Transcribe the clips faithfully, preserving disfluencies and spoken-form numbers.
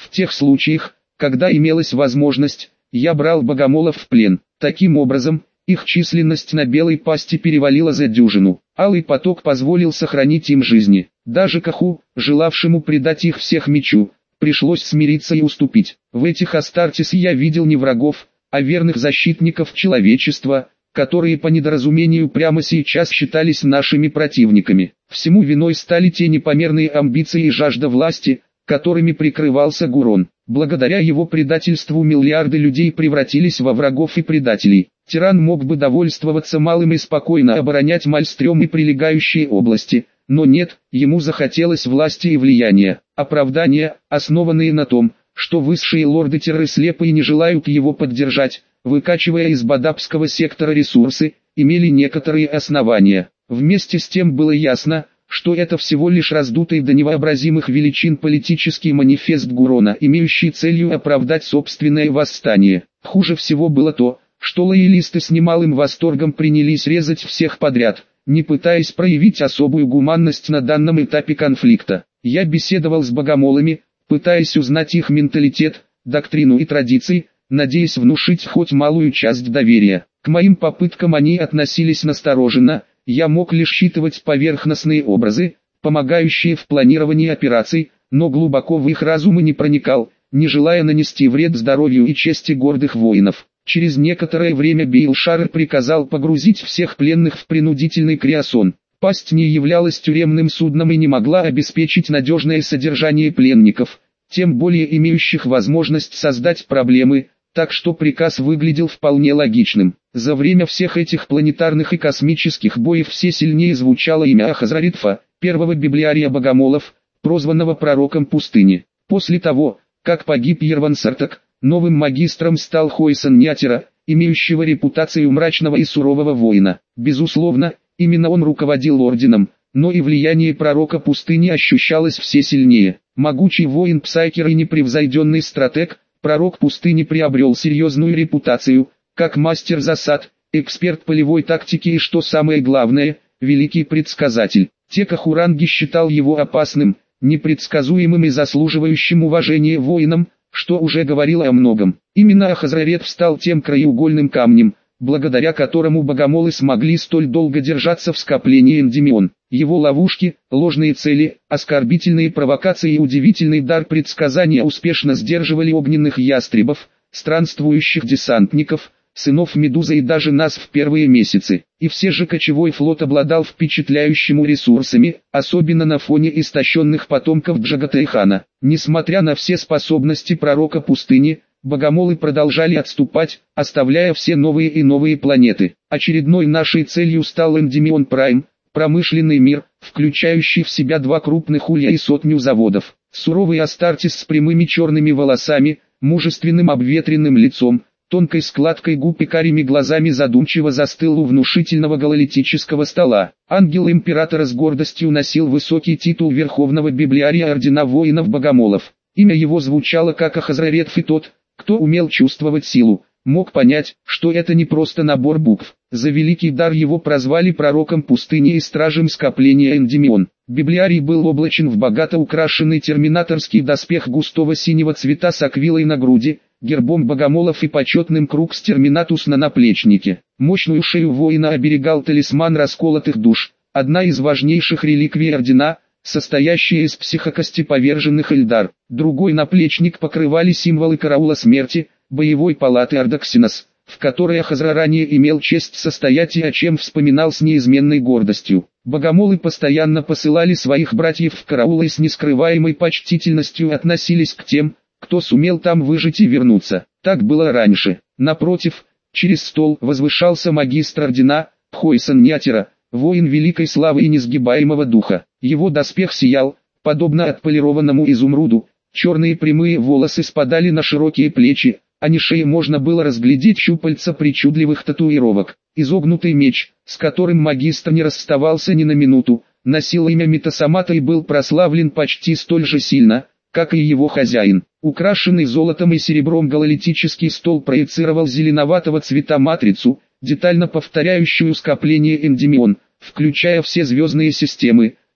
В тех случаях, когда имелась возможность, я брал богомолов в плен. Таким образом, их численность на белой пасти перевалила за дюжину. Алый поток позволил сохранить им жизни. Даже Каху, желавшему предать их всех мечу, пришлось смириться и уступить. В этих Астартес я видел не врагов, а верных защитников человечества, которые по недоразумению прямо сейчас считались нашими противниками. Всему виной стали те непомерные амбиции и жажда власти, которыми прикрывался Гурон. Благодаря его предательству миллиарды людей превратились во врагов и предателей. Тиран мог бы довольствоваться малым и спокойно оборонять Мальстрём и прилегающие области, но нет, ему захотелось власти и влияния. Оправдания, основанные на том, что высшие лорды-терры слепы и не желают его поддержать, выкачивая из бадабского сектора ресурсы, имели некоторые основания. Вместе с тем было ясно, что это всего лишь раздутый до невообразимых величин политический манифест Гурона, имеющий целью оправдать собственное восстание. Хуже всего было то, что лоялисты с немалым восторгом принялись резать всех подряд, не пытаясь проявить особую гуманность на данном этапе конфликта. Я беседовал с богомолами, пытаясь узнать их менталитет, доктрину и традиции, надеясь внушить хоть малую часть доверия. К моим попыткам они относились настороженно, я мог лишь считывать поверхностные образы, помогающие в планировании операций, но глубоко в их разумы не проникал, не желая нанести вред здоровью и чести гордых воинов. Через некоторое время Бейлшар приказал погрузить всех пленных в принудительный криосон. Пасть не являлась тюремным судном и не могла обеспечить надежное содержание пленников, тем более имеющих возможность создать проблемы, так что приказ выглядел вполне логичным. За время всех этих планетарных и космических боев все сильнее звучало имя Ахазраритфа, первого библиария богомолов, прозванного пророком пустыни. После того, как погиб Ервансартак, новым магистром стал Хойсон Нятера, имеющего репутацию мрачного и сурового воина. Безусловно, именно он руководил орденом, но и влияние пророка пустыни ощущалось все сильнее. Могучий воин Псайкер и непревзойденный стратег, пророк пустыни приобрел серьезную репутацию, как мастер засад, эксперт полевой тактики и, что самое главное, великий предсказатель. Текахуранги считал его опасным, непредсказуемым и заслуживающим уважения воином, что уже говорило о многом. Именно Ахазрарет стал тем краеугольным камнем, благодаря которому богомолы смогли столь долго держаться в скоплении Эндимион. Его ловушки, ложные цели, оскорбительные провокации и удивительный дар предсказания успешно сдерживали огненных ястребов, странствующих десантников, сынов Медузы и даже нас в первые месяцы. И все же кочевой флот обладал впечатляющими ресурсами, особенно на фоне истощенных потомков Джагатайхана. Несмотря на все способности пророка пустыни, богомолы продолжали отступать, оставляя все новые и новые планеты. Очередной нашей целью стал Эндимион Прайм, промышленный мир, включающий в себя два крупных улья и сотню заводов. Суровый Астартес с прямыми черными волосами, мужественным обветренным лицом, тонкой складкой губ и карими глазами задумчиво застыл у внушительного гололитического стола. Ангел императора с гордостью носил высокий титул Верховного Библиария Ордена Воинов-Богомолов. Имя его звучало как Ахазраретф, и тот, кто умел чувствовать силу, мог понять, что это не просто набор букв. За великий дар его прозвали пророком пустыни и стражем скопления Эндимион. Библиарий был облачен в богато украшенный терминаторский доспех густого синего цвета с аквилой на груди, гербом богомолов и почетным крукс терминатус на наплечнике. Мощную шею воина оберегал талисман расколотых душ, одна из важнейших реликвий ордена, состоящая из психокости поверженных Эльдар. Другой наплечник покрывали символы караула смерти, боевой палаты Ардаксинос, в которой Ахазра ранее имел честь состоять и о чем вспоминал с неизменной гордостью. Богомолы постоянно посылали своих братьев в караул и с нескрываемой почтительностью относились к тем, кто сумел там выжить и вернуться. Так было раньше. Напротив, через стол возвышался магистр ордена, Хойсон Нятера, воин великой славы и несгибаемого духа. Его доспех сиял, подобно отполированному изумруду, черные прямые волосы спадали на широкие плечи, а на шее можно было разглядеть щупальца причудливых татуировок. Изогнутый меч, с которым магистр не расставался ни на минуту, носил имя Метасамата и был прославлен почти столь же сильно, как и его хозяин. Украшенный золотом и серебром гололитический стол проецировал зеленоватого цвета матрицу, детально повторяющую скопление Эндимион, включая все звездные системы,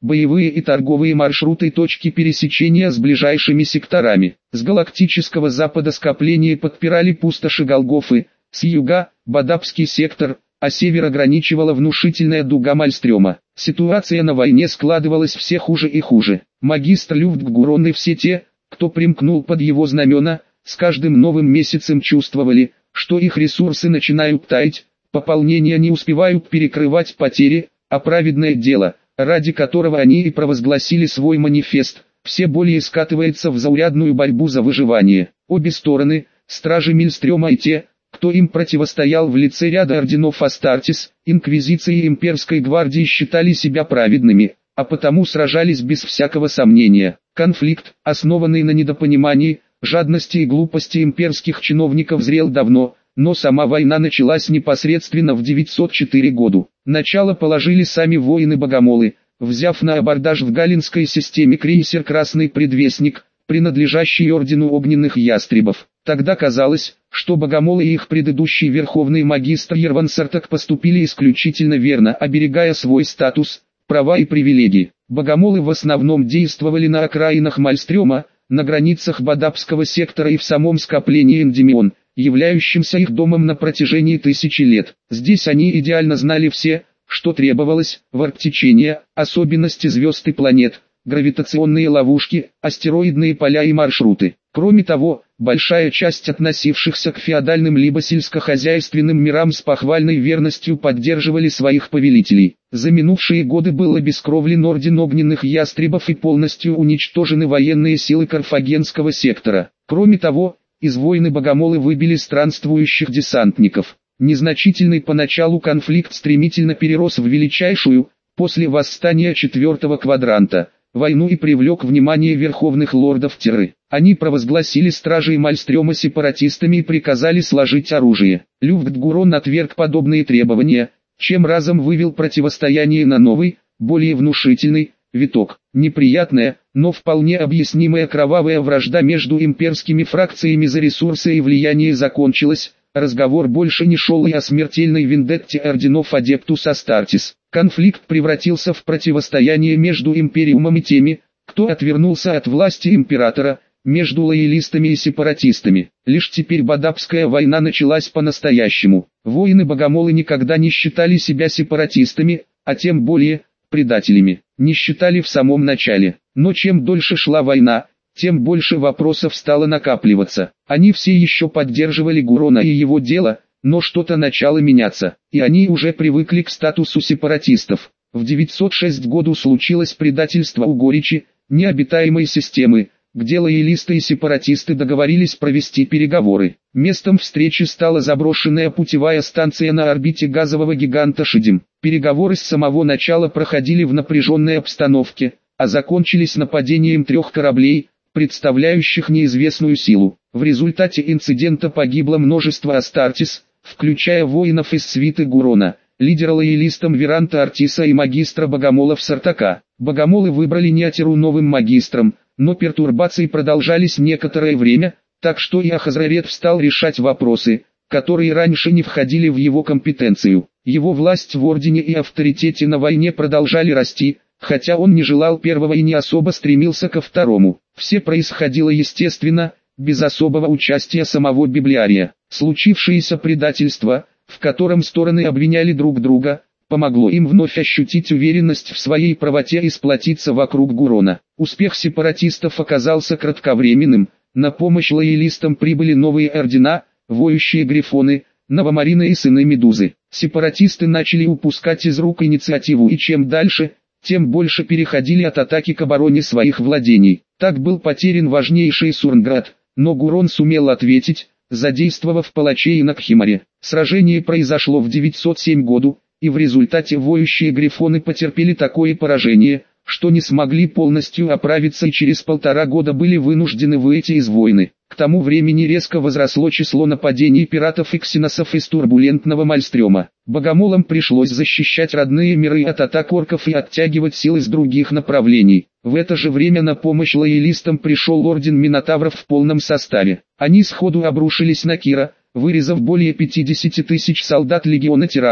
боевые и торговые маршруты и точки пересечения с ближайшими секторами. С галактического запада скопления подпирали пустоши Голгофы, с юга – Бадабский сектор, а север ограничивала внушительная дуга Мальстрёма. Ситуация на войне складывалась все хуже и хуже. Магистр Люфтггурон и все те, кто примкнул под его знамена, с каждым новым месяцем чувствовали, что их ресурсы начинают таять, пополнения не успевают перекрывать потери, а праведное дело, ради которого они и провозгласили свой манифест, все более скатывается в заурядную борьбу за выживание. Обе стороны, стражи Мильстрёма и те, кто им противостоял в лице ряда орденов Астартес, Инквизиции и Имперской гвардии, считали себя праведными, а потому сражались без всякого сомнения. Конфликт, основанный на недопонимании, жадности и глупости имперских чиновников, зрел давно, но сама война началась непосредственно в девятьсот четвёртом году. Начало положили сами воины-богомолы, взяв на абордаж в галлинской системе крейсер «Красный Предвестник», принадлежащий ордену огненных ястребов. Тогда казалось, что богомолы и их предыдущий верховный магистр Ервансартак поступили исключительно верно, оберегая свой статус, права и привилегии. Богомолы в основном действовали на окраинах Мальстрёма, на границах Бадабского сектора и в самом скоплении Эндемион, являющимся их домом на протяжении тысячи лет. Здесь они идеально знали все, что требовалось: варп-течение, особенности звезд и планет, гравитационные ловушки, астероидные поля и маршруты. Кроме того, большая часть относившихся к феодальным либо сельскохозяйственным мирам с похвальной верностью поддерживали своих повелителей. За минувшие годы был обескровлен орден огненных ястребов и полностью уничтожены военные силы Карфагенского сектора. Кроме того, из войны богомолы выбили странствующих десантников. Незначительный поначалу конфликт стремительно перерос в величайшую, после восстания четвертого квадранта, войну и привлек внимание верховных лордов Терры. Они провозгласили стражей Мальстрёма сепаратистами и приказали сложить оружие. Люфтггурон отверг подобные требования, чем разом вывел противостояние на новый, более внушительный виток. Неприятная, но вполне объяснимая кровавая вражда между имперскими фракциями за ресурсы и влияние закончилась. Разговор больше не шел и о смертельной вендетте орденов Адептус Астартес. Конфликт превратился в противостояние между Империумом и теми, кто отвернулся от власти императора, между лоялистами и сепаратистами. Лишь теперь Бадабская война началась по-настоящему. Воины-богомолы никогда не считали себя сепаратистами, а тем более предателями. Не считали в самом начале. Но чем дольше шла война, тем больше вопросов стало накапливаться. Они все еще поддерживали Гурона и его дело, но что-то начало меняться, и они уже привыкли к статусу сепаратистов. В девятьсот шестом году случилось предательство Угоричи, необитаемой системы, где лоялисты и сепаратисты договорились провести переговоры. Местом встречи стала заброшенная путевая станция на орбите газового гиганта Шидим. Переговоры с самого начала проходили в напряженной обстановке, а закончились нападением трех кораблей, представляющих неизвестную силу. В результате инцидента погибло множество Астартес, включая воинов из свиты Гурона, лидера лоялистом Веранта Артиса и магистра богомолов Сартака. Богомолы выбрали Неатеру новым магистром, но пертурбации продолжались некоторое время, так что и Ахазрарет стал решать вопросы, которые раньше не входили в его компетенцию. Его власть в ордене и авторитете на войне продолжали расти, хотя он не желал первого и не особо стремился ко второму. Все происходило естественно, без особого участия самого библиария. Случившееся предательство, в котором стороны обвиняли друг друга, помогло им вновь ощутить уверенность в своей правоте и сплотиться вокруг Гурона. Успех сепаратистов оказался кратковременным, на помощь лоялистам прибыли новые ордена, воющие грифоны, новомарины и сыны Медузы. Сепаратисты начали упускать из рук инициативу и чем дальше, тем больше переходили от атаки к обороне своих владений. Так был потерян важнейший Сурнград, но Гурон сумел ответить, задействовав палачей на Кхимаре. Сражение произошло в девятьсот седьмом году, и в результате воющие грифоны потерпели такое поражение, что не смогли полностью оправиться и через полтора года были вынуждены выйти из войны. К тому времени резко возросло число нападений пиратов и ксеносов из турбулентного Мальстрёма. Богомолам пришлось защищать родные миры от атак орков и оттягивать силы с других направлений. В это же время на помощь лоялистам пришел орден Минотавров в полном составе. Они сходу обрушились на Кира, вырезав более пятидесяти тысяч солдат легиона Тирана,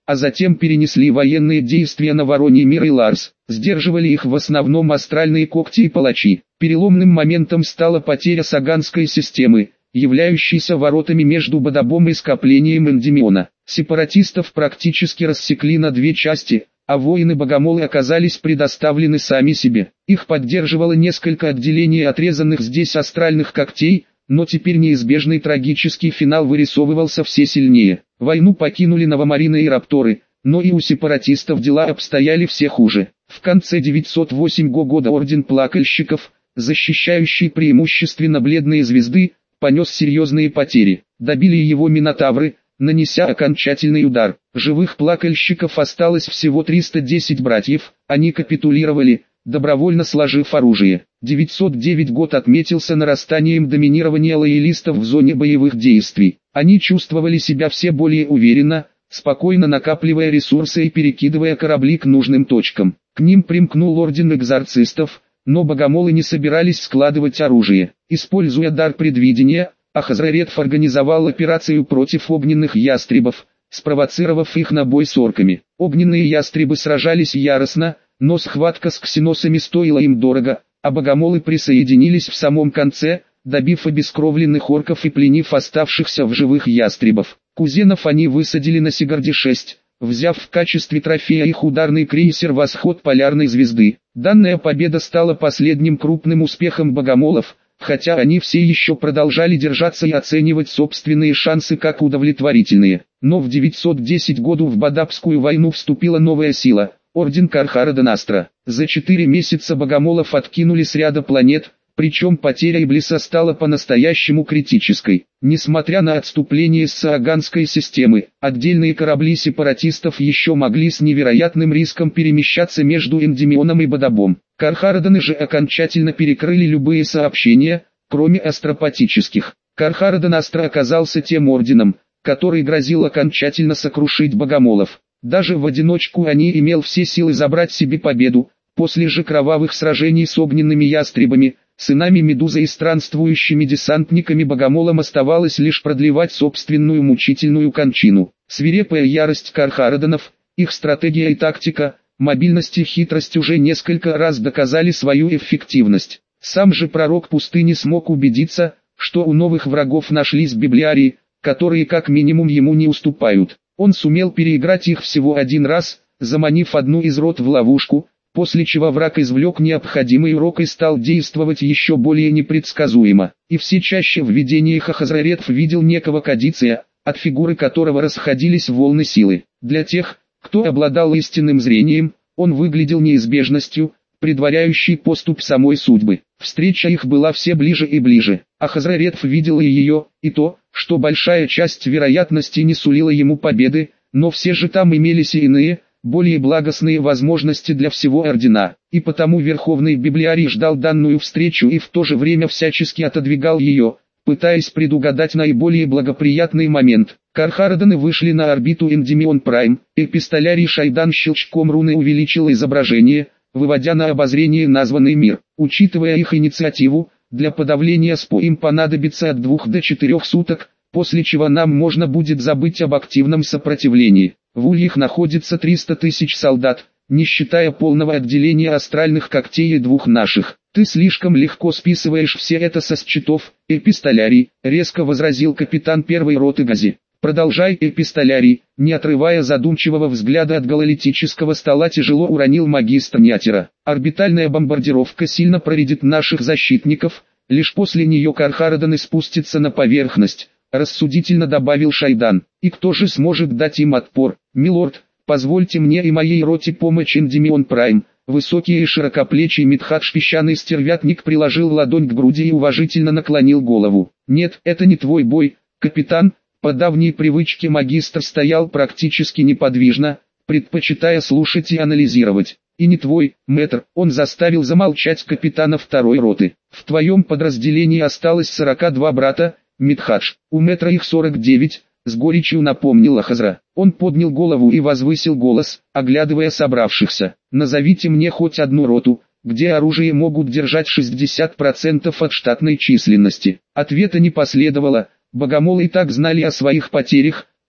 а затем перенесли военные действия на Вороний мир и Ларс. Сдерживали их в основном астральные когти и палачи. Переломным моментом стала потеря Саганской системы, являющейся воротами между Бадабом и скоплением Эндимиона. Сепаратистов практически рассекли на две части, а воины-богомолы оказались предоставлены сами себе. Их поддерживало несколько отделений отрезанных здесь астральных когтей, но теперь неизбежный трагический финал вырисовывался все сильнее. Войну покинули Новомарины и Рапторы, но и у сепаратистов дела обстояли все хуже. В конце девятьсот восьмого года Орден Плакальщиков, защищающий преимущественно бледные звезды, понес серьезные потери. Добили его Минотавры, нанеся окончательный удар. Живых плакальщиков осталось всего триста десять братьев, они капитулировали, добровольно сложив оружие. девятьсот девятый год отметился нарастанием доминирования лоялистов в зоне боевых действий. Они чувствовали себя все более уверенно, спокойно накапливая ресурсы и перекидывая корабли к нужным точкам. К ним примкнул Орден Экзорцистов, но богомолы не собирались складывать оружие. Используя дар предвидения, Ахазраретов организовал операцию против огненных ястребов, спровоцировав их на бой с орками. Огненные ястребы сражались яростно, но схватка с ксеносами стоила им дорого, а богомолы присоединились в самом конце, добив обескровленных орков и пленив оставшихся в живых ястребов. Кузенов они высадили на Сигарде шесть, взяв в качестве трофея их ударный крейсер «Восход Полярной звезды». Данная победа стала последним крупным успехом богомолов, хотя они все еще продолжали держаться и оценивать собственные шансы как удовлетворительные. Но в девятьсот десятом году в Бадабскую войну вступила новая сила – Орден Кархара-Данастра. За четыре месяца богомолов откинули с ряда планет, причем потеря Иблиса стала по-настоящему критической. Несмотря на отступление с Сааганской системы, отдельные корабли сепаратистов еще могли с невероятным риском перемещаться между Эндимионом и Бадабом. Кархараданы же окончательно перекрыли любые сообщения, кроме астропатических. Кархара-Данастра оказался тем орденом, который грозил окончательно сокрушить богомолов. Даже в одиночку они имел все силы забрать себе победу, после же кровавых сражений с огненными ястребами, сынами Медузы и странствующими десантниками богомолам оставалось лишь продлевать собственную мучительную кончину. Свирепая ярость Кархараданов, их стратегия и тактика, мобильность и хитрость уже несколько раз доказали свою эффективность. Сам же пророк пустыни смог убедиться, что у новых врагов нашлись библиарии, которые как минимум ему не уступают. Он сумел переиграть их всего один раз, заманив одну из рот в ловушку, после чего враг извлек необходимый урок и стал действовать еще более непредсказуемо. И все чаще в видениях Ахазраретов видел некого Кадиция, от фигуры которого расходились волны силы. Для тех, кто обладал истинным зрением, он выглядел неизбежностью, предваряющей поступь самой судьбы. Встреча их была все ближе и ближе. Ахазраретов видел и ее, и то, что большая часть вероятности не сулила ему победы, но все же там имелись и иные, более благостные возможности для всего ордена, и потому Верховный Библиарий ждал данную встречу и в то же время всячески отодвигал ее, пытаясь предугадать наиболее благоприятный момент. Кархараданы вышли на орбиту Эндимион Прайм, эпистолярий Шайдан щелчком руны увеличил изображение, выводя на обозрение названный мир. Учитывая их инициативу, для подавления СПО им понадобится от двух до четырех суток, после чего нам можно будет забыть об активном сопротивлении. В Ульях находится триста тысяч солдат, не считая полного отделения астральных когтей и двух наших. Ты слишком легко списываешь все это со счетов, эпистолярий, резко возразил капитан первой роты Гази. Продолжай, эпистолярий, не отрывая задумчивого взгляда от гололитического стола, тяжело уронил магистр Нятера. Орбитальная бомбардировка сильно проредит наших защитников, лишь после нее Кархараданы спустится на поверхность, рассудительно добавил Шайдан. И кто же сможет дать им отпор? Милорд, позвольте мне и моей роте помочь. Эндимион Прайм. Высокий и широкоплечий Мидхадж песчаный стервятник приложил ладонь к груди и уважительно наклонил голову. Нет, это не твой бой, капитан. По давней привычке магистр стоял практически неподвижно, предпочитая слушать и анализировать. И не твой, мэтр, он заставил замолчать капитана второй роты. В твоем подразделении осталось сорок два брата, Мидхадж, у мэтра их сорок девять, с горечью напомнил Ахазра. Он поднял голову и возвысил голос, оглядывая собравшихся. Назовите мне хоть одну роту, где оружие могут держать шестьдесят процентов от штатной численности. Ответа не последовало. Богомолы и так знали о своих потерях,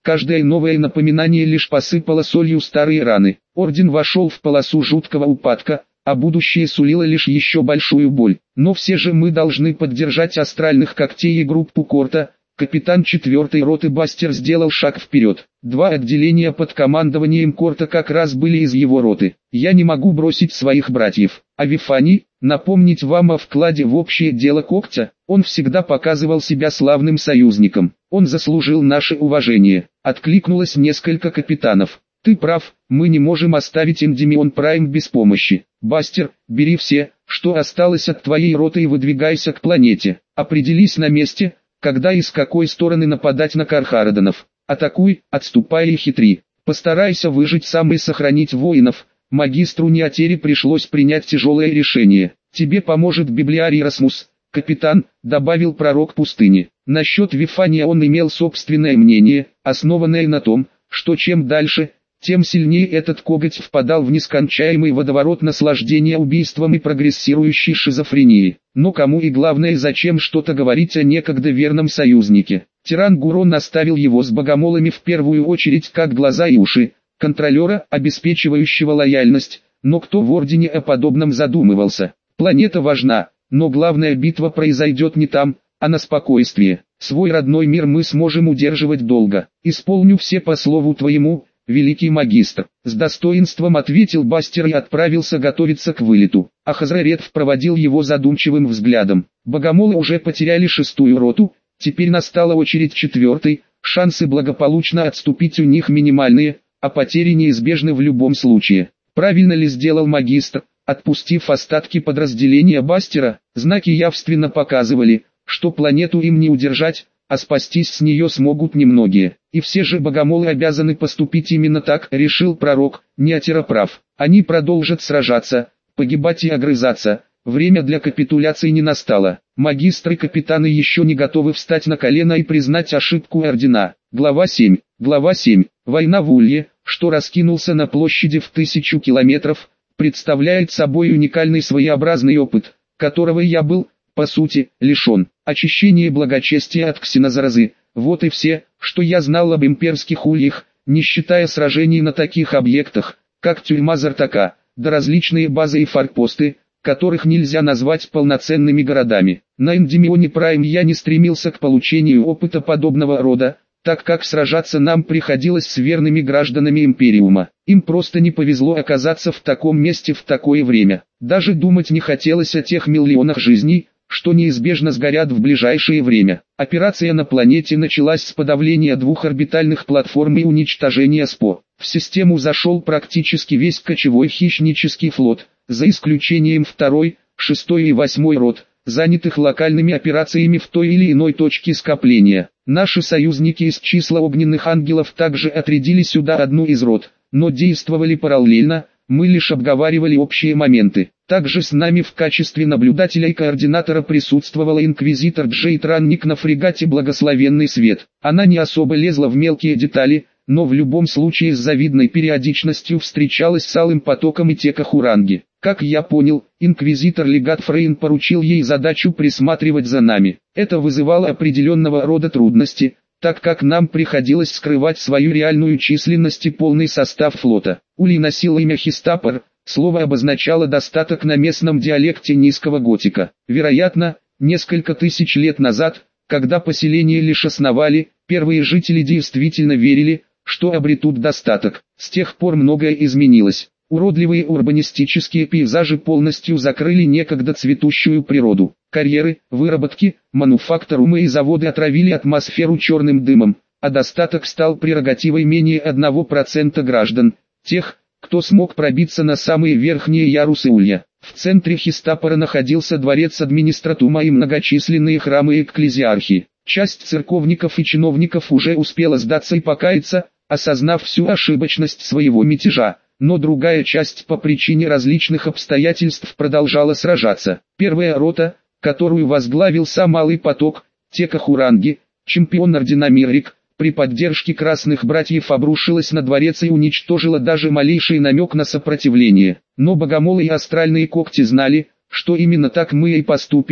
Каждое новое напоминание лишь посыпало солью старые раны. Орден вошел в полосу жуткого упадка, а будущее сулило лишь еще большую боль. Но все же мы должны поддержать астральных когтей и группу Корта. Капитан четвертой роты Бастер сделал шаг вперед. Два отделения под командованием Корта как раз были из его роты. Я не могу бросить своих братьев. А Вифани, напомнить вам о вкладе в общее дело Когтя, он всегда показывал себя славным союзником. Он заслужил наше уважение. Откликнулось несколько капитанов. Ты прав, мы не можем оставить Эндимион Прайм без помощи. Бастер, бери все, что осталось от твоей роты и выдвигайся к планете. Определись на месте, когда и с какой стороны нападать на Кархарадонов. Атакуй, отступай и хитри. Постарайся выжить сам и сохранить воинов. Магистру Неотери пришлось принять тяжелое решение. Тебе поможет библиарий Расмус, капитан, добавил пророк пустыни. Насчет Вифания он имел собственное мнение, основанное на том, что чем дальше, тем сильнее этот коготь впадал в нескончаемый водоворот наслаждения убийством и прогрессирующей шизофрении. Но кому и главное зачем что-то говорить о некогда верном союзнике? Тиран Гурон оставил его с богомолами в первую очередь как глаза и уши, контролера, обеспечивающего лояльность, но кто в Ордене о подобном задумывался? Планета важна, но главная битва произойдет не там, а на спокойствии. Свой родной мир мы сможем удерживать долго. Исполню все по слову твоему, великий магистр. С достоинством ответил Бастер и отправился готовиться к вылету. А Хазраретв проводил его задумчивым взглядом. Богомолы уже потеряли шестую роту, теперь настала очередь четвертой, шансы благополучно отступить у них минимальные, а потери неизбежны в любом случае. Правильно ли сделал магистр, отпустив остатки подразделения Бастера? Знаки явственно показывали, что планету им не удержать, а спастись с нее смогут немногие. И все же богомолы обязаны поступить именно так, решил пророк. Неотера прав. Они продолжат сражаться, погибать и огрызаться. Время для капитуляции не настало. Магистры-капитаны еще не готовы встать на колено и признать ошибку Ордена. Глава семь. Глава семь. Война в Улье, что раскинулся на площади в тысячу километров, представляет собой уникальный своеобразный опыт, которого я был, по сути, лишен. Очищение благочестия от ксенозаразы. Вот и все, что я знал об имперских ульях, не считая сражений на таких объектах, как тюрьма Зартака, да различные базы и форпосты, которых нельзя назвать полноценными городами. На Эндимионе Прайм я не стремился к получению опыта подобного рода, так как сражаться нам приходилось с верными гражданами Империума. Им просто не повезло оказаться в таком месте в такое время. Даже думать не хотелось о тех миллионах жизней, что неизбежно сгорят в ближайшее время. Операция на планете началась с подавления двух орбитальных платформ и уничтожения СПО. В систему зашел практически весь кочевой хищнический флот, за исключением второй, шестой и восьмой рот, занятых локальными операциями в той или иной точке скопления. Наши союзники из числа огненных ангелов также отрядили сюда одну из рот, но действовали параллельно, мы лишь обговаривали общие моменты. Также с нами в качестве наблюдателя и координатора присутствовала инквизитор Джейд Ранник на фрегате «Благословенный свет». Она не особо лезла в мелкие детали, но в любом случае с завидной периодичностью встречалась с алым потоком и Текахуранги. Как я понял, инквизитор-легат Фрейн поручил ей задачу присматривать за нами. Это вызывало определенного рода трудности, так как нам приходилось скрывать свою реальную численность и полный состав флота. Улей носил имя Хистапор, слово обозначало достаток на местном диалекте низкого готика. Вероятно, несколько тысяч лет назад, когда поселение лишь основали, первые жители действительно верили, что обретут достаток. С тех пор многое изменилось. Уродливые урбанистические пейзажи полностью закрыли некогда цветущую природу. Карьеры, выработки, мануфакторумы и заводы отравили атмосферу черным дымом, а достаток стал прерогативой менее одного процента граждан, тех, кто смог пробиться на самые верхние ярусы Улья. В центре Хистапора находился дворец администратума и многочисленные храмы экклезиархии. Часть церковников и чиновников уже успела сдаться и покаяться, осознав всю ошибочность своего мятежа, но другая часть по причине различных обстоятельств продолжала сражаться. Первая рота, которую возглавил сам Малый Поток, Текахуранги, чемпион Ордена Миррик, при поддержке красных братьев обрушилась на дворец и уничтожила даже малейший намек на сопротивление. Но богомолы и астральные когти знали, что именно так мы и поступим,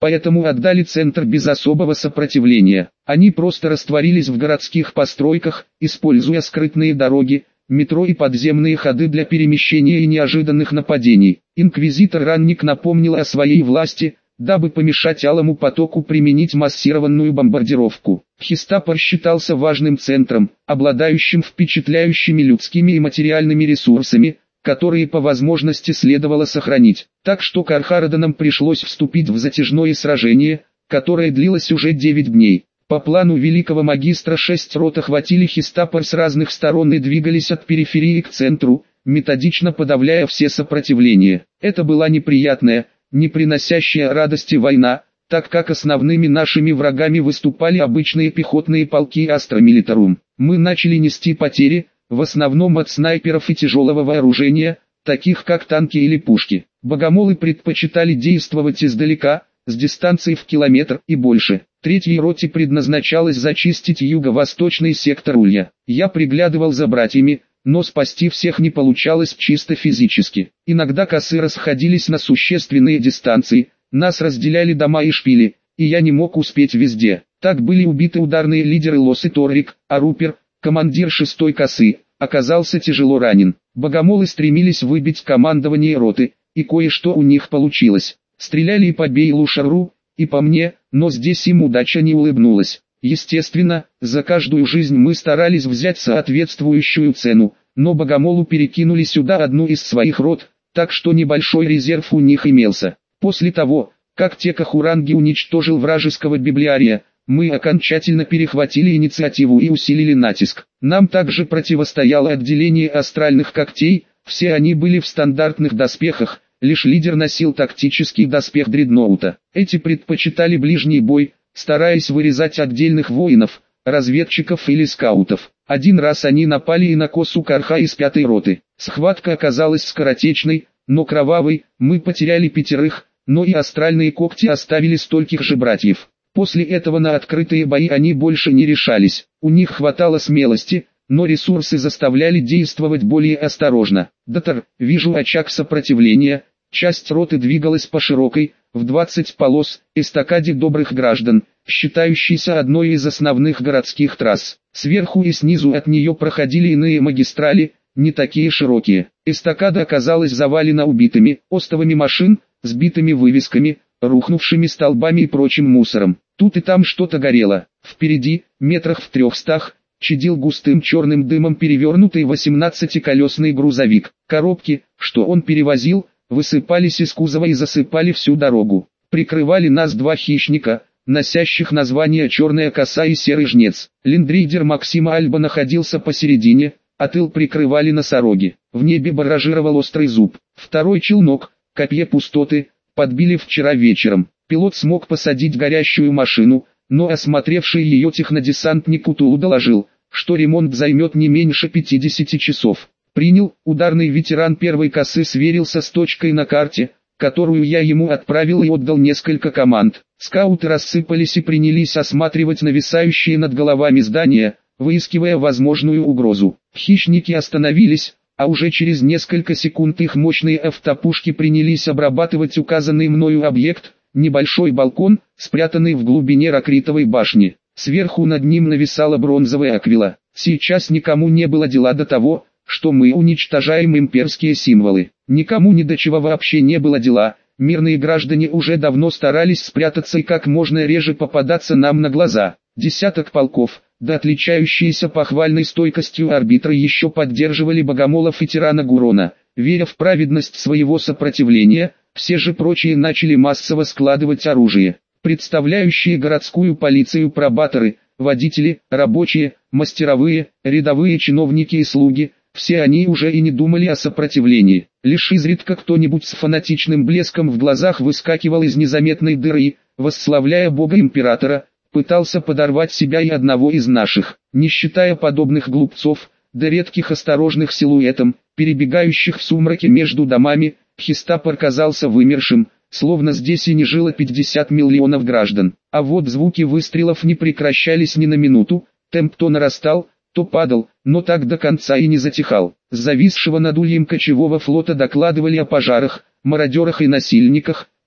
поэтому отдали центр без особого сопротивления. Они просто растворились в городских постройках, используя скрытные дороги, метро и подземные ходы для перемещения и неожиданных нападений. Инквизитор Ранник напомнил о своей власти, дабы помешать Алому потоку применить массированную бомбардировку. Хистапор считался важным центром, обладающим впечатляющими людскими и материальными ресурсами, которые по возможности следовало сохранить. Так что Кархарадонам пришлось вступить в затяжное сражение, которое длилось уже девять дней. По плану великого магистра шесть рот охватили Хистапор с разных сторон и двигались от периферии к центру, методично подавляя все сопротивления. Это была неприятная, не приносящая радости война, так как основными нашими врагами выступали обычные пехотные полки Астромилитарум. Мы начали нести потери, в основном от снайперов и тяжелого вооружения, таких как танки или пушки. Богомолы предпочитали действовать издалека, с дистанцией в километр и больше. Третьей роте предназначалось зачистить юго-восточный сектор Улья. Я приглядывал за братьями, но спасти всех не получалось чисто физически. Иногда косы расходились на существенные дистанции, нас разделяли дома и шпили, и я не мог успеть везде. Так были убиты ударные лидеры Лос и Торрик, а Рупер, командир шестой косы, оказался тяжело ранен. Богомолы стремились выбить командование роты, и кое-что у них получилось. Стреляли и по Бейлу-Шарру, и по мне, но здесь им удача не улыбнулась. Естественно, за каждую жизнь мы старались взять соответствующую цену, но Богомолу перекинули сюда одну из своих рот, так что небольшой резерв у них имелся. После того, как Текахуранги уничтожил вражеского библиария, мы окончательно перехватили инициативу и усилили натиск. Нам также противостояло отделение астральных когтей, все они были в стандартных доспехах, лишь лидер носил тактический доспех дредноута. Эти предпочитали ближний бой, стараясь вырезать отдельных воинов, разведчиков или скаутов. Один раз они напали и на косу Карха из пятой роты. Схватка оказалась скоротечной, но кровавой, мы потеряли пятерых, но и астральные когти оставили стольких же братьев. После этого на открытые бои они больше не решались. У них хватало смелости, но ресурсы заставляли действовать более осторожно. Дотор, вижу очаг сопротивления. Часть роты двигалась по широкой, в двадцать полос, эстакаде добрых граждан, считающейся одной из основных городских трасс. Сверху и снизу от нее проходили иные магистрали, не такие широкие. Эстакада оказалась завалена убитыми, остовами машин, сбитыми вывесками, рухнувшими столбами и прочим мусором. Тут и там что-то горело. Впереди, метрах в трехстах, чадил густым черным дымом перевернутый восемнадцатиколесный грузовик. Коробки, что он перевозил, высыпались из кузова и засыпали всю дорогу. Прикрывали нас два хищника, носящих названия «Черная коса» и «Серый жнец». Линдридер Максима Альба находился посередине, а тыл прикрывали носороги. В небе баражировал острый зуб. Второй челнок, копье пустоты, подбили вчера вечером. Пилот смог посадить горящую машину, но осмотревший ее технодесантник Утулу доложил, что ремонт займет не меньше пятидесяти часов. Принял, ударный ветеран первой косы сверился с точкой на карте, которую я ему отправил и отдал несколько команд. Скауты рассыпались и принялись осматривать нависающие над головами здания, выискивая возможную угрозу. Хищники остановились, а уже через несколько секунд их мощные автопушки принялись обрабатывать указанный мною объект, небольшой балкон, спрятанный в глубине ракритовой башни. Сверху над ним нависала бронзовая аквила. Сейчас никому не было дела до того, что мы уничтожаем имперские символы. Никому ни до чего вообще не было дела, мирные граждане уже давно старались спрятаться и как можно реже попадаться нам на глаза. Десяток полков, да отличающиеся похвальной стойкостью арбитры еще поддерживали богомолов и тирана Гурона, веря в праведность своего сопротивления, все же прочие начали массово складывать оружие. Представляющие городскую полицию пробаторы, водители, рабочие, мастеровые, рядовые чиновники и слуги, все они уже и не думали о сопротивлении. Лишь изредка кто-нибудь с фанатичным блеском в глазах выскакивал из незаметной дыры, восславляя бога императора, пытался подорвать себя и одного из наших. Не считая подобных глупцов, да редких осторожных силуэтом, перебегающих в сумраке между домами, Хистапор казался вымершим, словно здесь и не жило пятьдесят миллионов граждан. А вот звуки выстрелов не прекращались ни на минуту, темп то нарастал, то падал, но так до конца и не затихал. С зависшего над ульем кочевого флота докладывали о пожарах, мародерах и насильниках,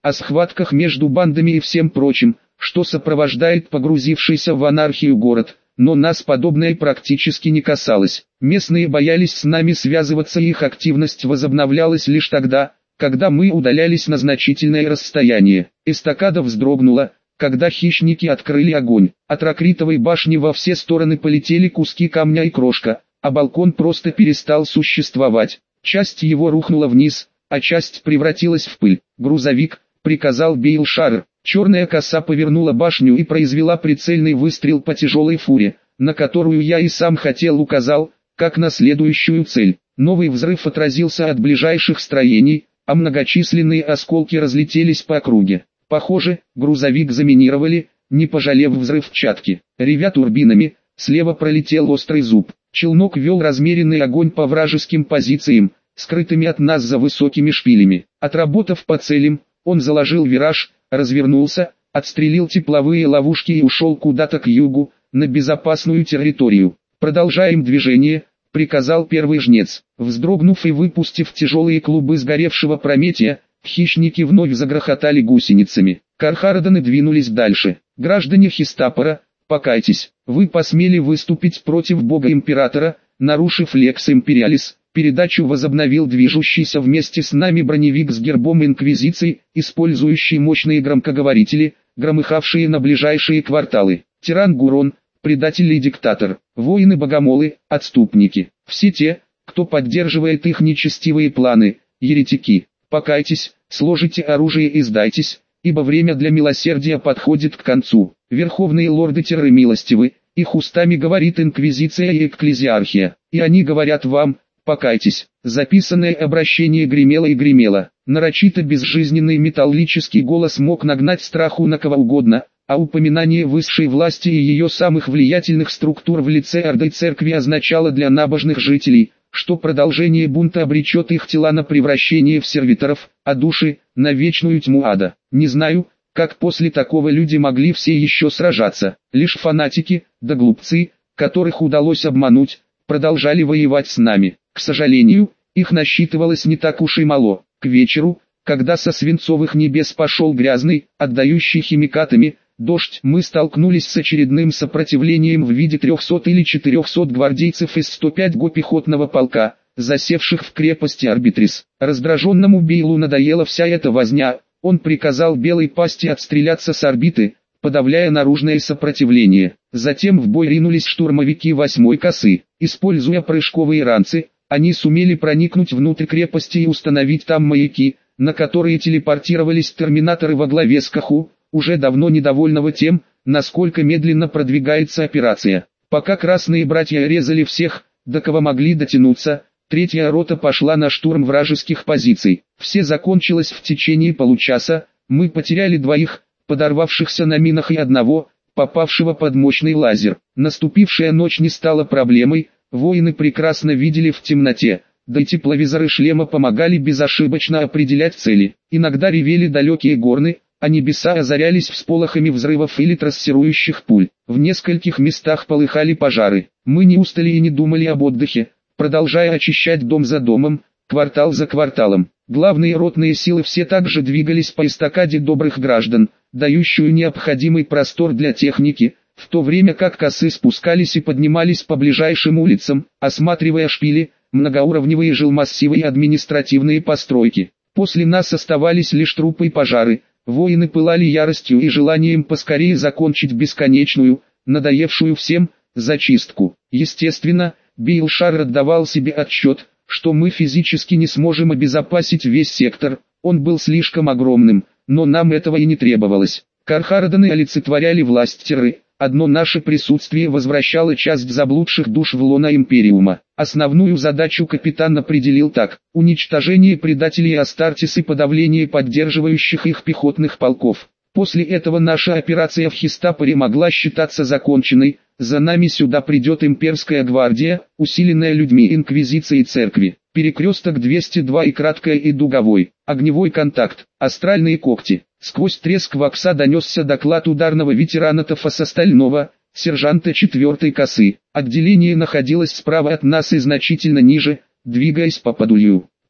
о схватках между бандами и всем прочим, что сопровождает погрузившийся в анархию город, но нас подобное практически не касалось. Местные боялись с нами связываться, и их активность возобновлялась лишь тогда, когда мы удалялись на значительное расстояние. Эстакада вздрогнула, когда хищники открыли огонь. От ракритовой башни во все стороны полетели куски камня и крошка, а балкон просто перестал существовать. Часть его рухнула вниз, а часть превратилась в пыль. «Грузовик», — приказал Бейлшар. Черная коса повернула башню и произвела прицельный выстрел по тяжелой фуре, на которую я и сам хотел указал, как на следующую цель. Новый взрыв отразился от ближайших строений, а многочисленные осколки разлетелись по округе. Похоже, грузовик заминировали, не пожалев взрывчатки. Ревя турбинами, слева пролетел острый зуб. Челнок вел размеренный огонь по вражеским позициям, скрытыми от нас за высокими шпилями. Отработав по целям, он заложил вираж, развернулся, отстрелил тепловые ловушки и ушел куда-то к югу, на безопасную территорию. «Продолжаем движение», — приказал первый жнец. Вздрогнув и выпустив тяжелые клубы сгоревшего Прометия, хищники вновь загрохотали гусеницами. Кархараданы двинулись дальше. «Граждане Хистапора, покайтесь, вы посмели выступить против бога-императора, нарушив Лекс Империалис». Передачу возобновил движущийся вместе с нами броневик с гербом Инквизиции, использующий мощные громкоговорители, громыхавшие на ближайшие кварталы. Тиран Гурон, предатель и диктатор, воины-богомолы, отступники. Все те, кто поддерживает их нечестивые планы, еретики. Покайтесь, сложите оружие и сдайтесь, ибо время для милосердия подходит к концу. Верховные лорды Терры милостивы, их устами говорит Инквизиция и Экклезиархия, и они говорят вам: покайтесь. Записанное обращение гремело и гремело. Нарочито безжизненный металлический голос мог нагнать страху на кого угодно, а упоминание высшей власти и ее самых влиятельных структур в лице Орды Церкви означало для набожных жителей, что продолжение бунта обречет их тела на превращение в сервиторов, а души — на вечную тьму ада. Не знаю, как после такого люди могли все еще сражаться. Лишь фанатики, да глупцы, которых удалось обмануть, продолжали воевать с нами. К сожалению, их насчитывалось не так уж и мало. К вечеру, когда со свинцовых небес пошел грязный, отдающий химикатами, дождь, мы столкнулись с очередным сопротивлением в виде трехсот или четырехсот гвардейцев из сто пятого го пехотного полка, засевших в крепости Арбитрис. Раздраженному Бейлу надоела вся эта возня, он приказал Белой Пасти отстреляться с орбиты, подавляя наружное сопротивление. Затем в бой ринулись штурмовики восьмой косы. Используя прыжковые ранцы, они сумели проникнуть внутрь крепости и установить там маяки, на которые телепортировались терминаторы во главе с Каху, уже давно недовольного тем, насколько медленно продвигается операция. Пока красные братья резали всех, до кого могли дотянуться, третья рота пошла на штурм вражеских позиций. Все закончилось в течение получаса, мы потеряли двоих, подорвавшихся на минах, и одного, попавшего под мощный лазер. Наступившая ночь не стала проблемой, воины прекрасно видели в темноте, да и тепловизоры шлема помогали безошибочно определять цели. Иногда ревели далекие горны, а небеса озарялись всполохами взрывов или трассирующих пуль. В нескольких местах полыхали пожары. Мы не устали и не думали об отдыхе, продолжая очищать дом за домом, квартал за кварталом. Главные ротные силы все также двигались по эстакаде добрых граждан, дающую необходимый простор для техники, в то время как косы спускались и поднимались по ближайшим улицам, осматривая шпили, многоуровневые жилмассивы и административные постройки. После нас оставались лишь трупы и пожары. Воины пылали яростью и желанием поскорее закончить бесконечную, надоевшую всем, зачистку. Естественно, Бейлшар отдавал себе отчет, что мы физически не сможем обезопасить весь сектор, он был слишком огромным, но нам этого и не требовалось. Кархараданы олицетворяли власть Терры, одно наше присутствие возвращало часть заблудших душ в лоно Империума. Основную задачу капитан определил так: уничтожение предателей Астартес и подавление поддерживающих их пехотных полков. После этого наша операция в Хистапоре могла считаться законченной, за нами сюда придет имперская гвардия, усиленная людьми Инквизиции и Церкви. Перекресток двести два и краткое и дуговой, огневой контакт, астральные когти. Сквозь треск вакса донесся доклад ударного ветерана Тафаса Стального, сержанта четвертой косы. Отделение находилось справа от нас и значительно ниже, двигаясь по подулью.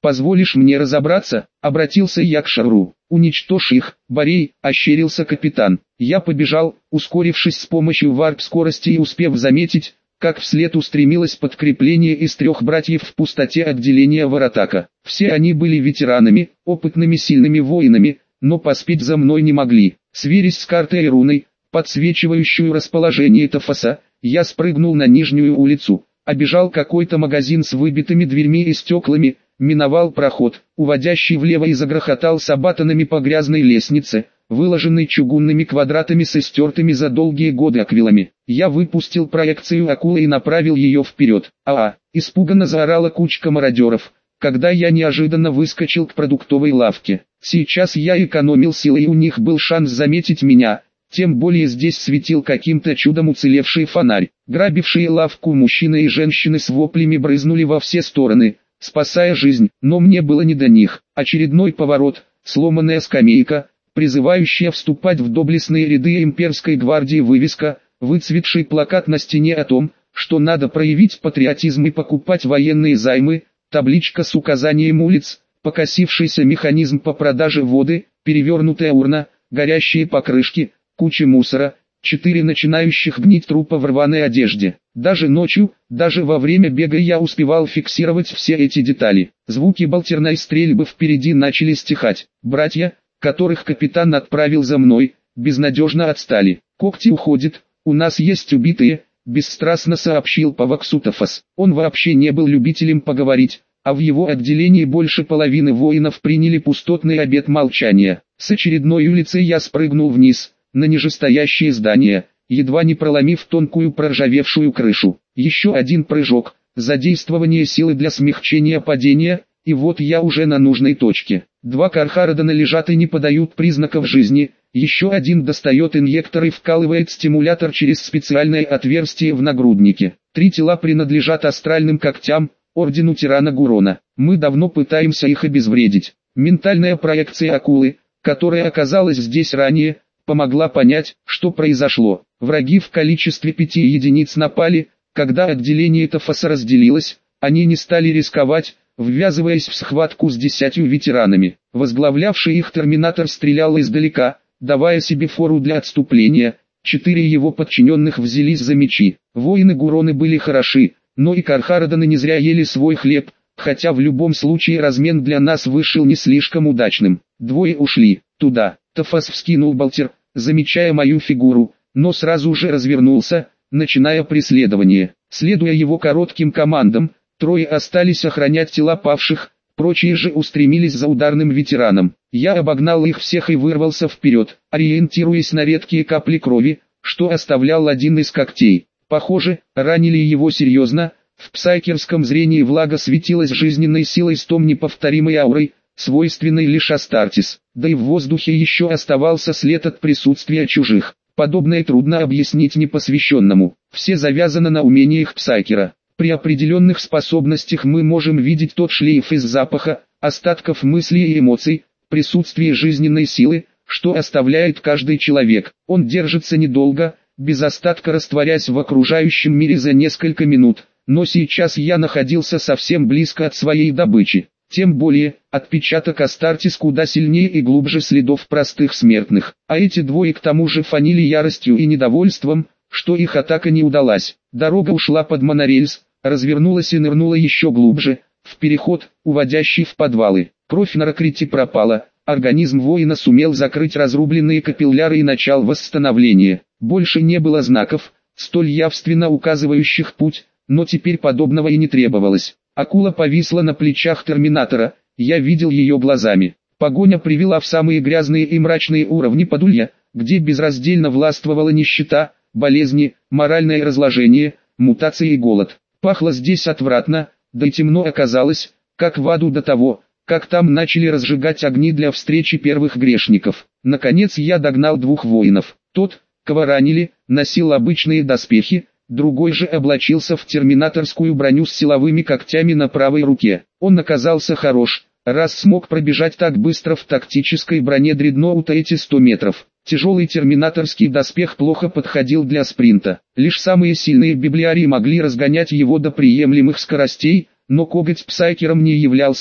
«Позволишь мне разобраться?» — обратился я к Шару. «Уничтожь их, Борей», — ощерился капитан. Я побежал, ускорившись с помощью варп-скорости и успев заметить, как вслед устремилось подкрепление из трех братьев в пустоте отделения Варатака. Все они были ветеранами, опытными сильными воинами, но поспеть за мной не могли. Сверясь с картой и руной, подсвечивающую расположение Тафаса, я спрыгнул на нижнюю улицу, обежал какой-то магазин с выбитыми дверьми и стеклами, миновал проход, уводящий влево, и загрохотал сабатонами по грязной лестнице, выложенной чугунными квадратами с истертыми за долгие годы аквилами. Я выпустил проекцию акулы и направил ее вперед. «А-а!» — испуганно заорала кучка мародеров, когда я неожиданно выскочил к продуктовой лавке. Сейчас я экономил силы, и у них был шанс заметить меня, тем более здесь светил каким-то чудом уцелевший фонарь. Грабившие лавку мужчины и женщины с воплями брызнули во все стороны, спасая жизнь, но мне было не до них. Очередной поворот, сломанная скамейка, призывающая вступать в доблестные ряды имперской гвардии вывеска, выцветший плакат на стене о том, что надо проявить патриотизм и покупать военные займы, табличка с указанием улиц, покосившийся механизм по продаже воды, перевернутая урна, горящие покрышки, куча мусора, четыре начинающих гнить трупа в рваной одежде. Даже ночью, даже во время бега я успевал фиксировать все эти детали. Звуки балтерной стрельбы впереди начали стихать. Братья, которых капитан отправил за мной, безнадежно отстали. «Когти уходит, у нас есть убитые», — бесстрастно сообщил Паваксутафас. Он вообще не был любителем поговорить, а в его отделении больше половины воинов приняли пустотный обет молчания. С очередной улицы я спрыгнул вниз, на нижестоящее здание, едва не проломив тонкую проржавевшую крышу. Еще один прыжок, задействование силы для смягчения падения, и вот я уже на нужной точке. Два Кархарадана лежат и не подают признаков жизни, еще один достает инъектор и вкалывает стимулятор через специальное отверстие в нагруднике. Три тела принадлежат астральным когтям, ордену тирана Гурона. Мы давно пытаемся их обезвредить. Ментальная проекция акулы, которая оказалась здесь ранее, помогла понять, что произошло. Враги в количестве пяти единиц напали, когда отделение Тафаса разделилось, они не стали рисковать, ввязываясь в схватку с десятью ветеранами. Возглавлявший их терминатор стрелял издалека, давая себе фору для отступления. Четыре его подчиненных взялись за мечи. Воины Гуроны были хороши, но и Кархараданы не зря ели свой хлеб, хотя в любом случае размен для нас вышел не слишком удачным. Двое ушли туда. Тафас вскинул болтер, замечая мою фигуру, но сразу же развернулся, начиная преследование. Следуя его коротким командам, трое остались охранять тела павших, прочие же устремились за ударным ветераном. Я обогнал их всех и вырвался вперед, ориентируясь на редкие капли крови, что оставлял один из когтей. Похоже, ранили его серьезно. В псайкерском зрении влага светилась жизненной силой с том неповторимой аурой, свойственной лишь Астартис, да и в воздухе еще оставался след от присутствия чужих. Подобное трудно объяснить непосвященному. Все завязано на умениях псайкера. При определенных способностях мы можем видеть тот шлейф из запаха, остатков мыслей и эмоций, присутствие жизненной силы, что оставляет каждый человек. Он держится недолго, без остатка растворясь в окружающем мире за несколько минут, но сейчас я находился совсем близко от своей добычи. Тем более, отпечаток Астартис куда сильнее и глубже следов простых смертных, а эти двое к тому же фанили яростью и недовольством, что их атака не удалась. Дорога ушла под монорельс, развернулась и нырнула еще глубже, в переход, уводящий в подвалы. Кровь на ракрите пропала, организм воина сумел закрыть разрубленные капилляры и начал восстановление. Больше не было знаков, столь явственно указывающих путь, но теперь подобного и не требовалось. Акула повисла на плечах терминатора, я видел ее глазами. Погоня привела в самые грязные и мрачные уровни Подулья, где безраздельно властвовала нищета, болезни, моральное разложение, мутации и голод. Пахло здесь отвратно, да и темно оказалось, как в аду до того, как там начали разжигать огни для встречи первых грешников. Наконец я догнал двух воинов. Тот, кого ранили, носил обычные доспехи, другой же облачился в терминаторскую броню с силовыми когтями на правой руке. Он оказался хорош, раз смог пробежать так быстро в тактической броне дредноута эти сто метров. Тяжелый терминаторский доспех плохо подходил для спринта. Лишь самые сильные библиарии могли разгонять его до приемлемых скоростей, но коготь псайкером не являлся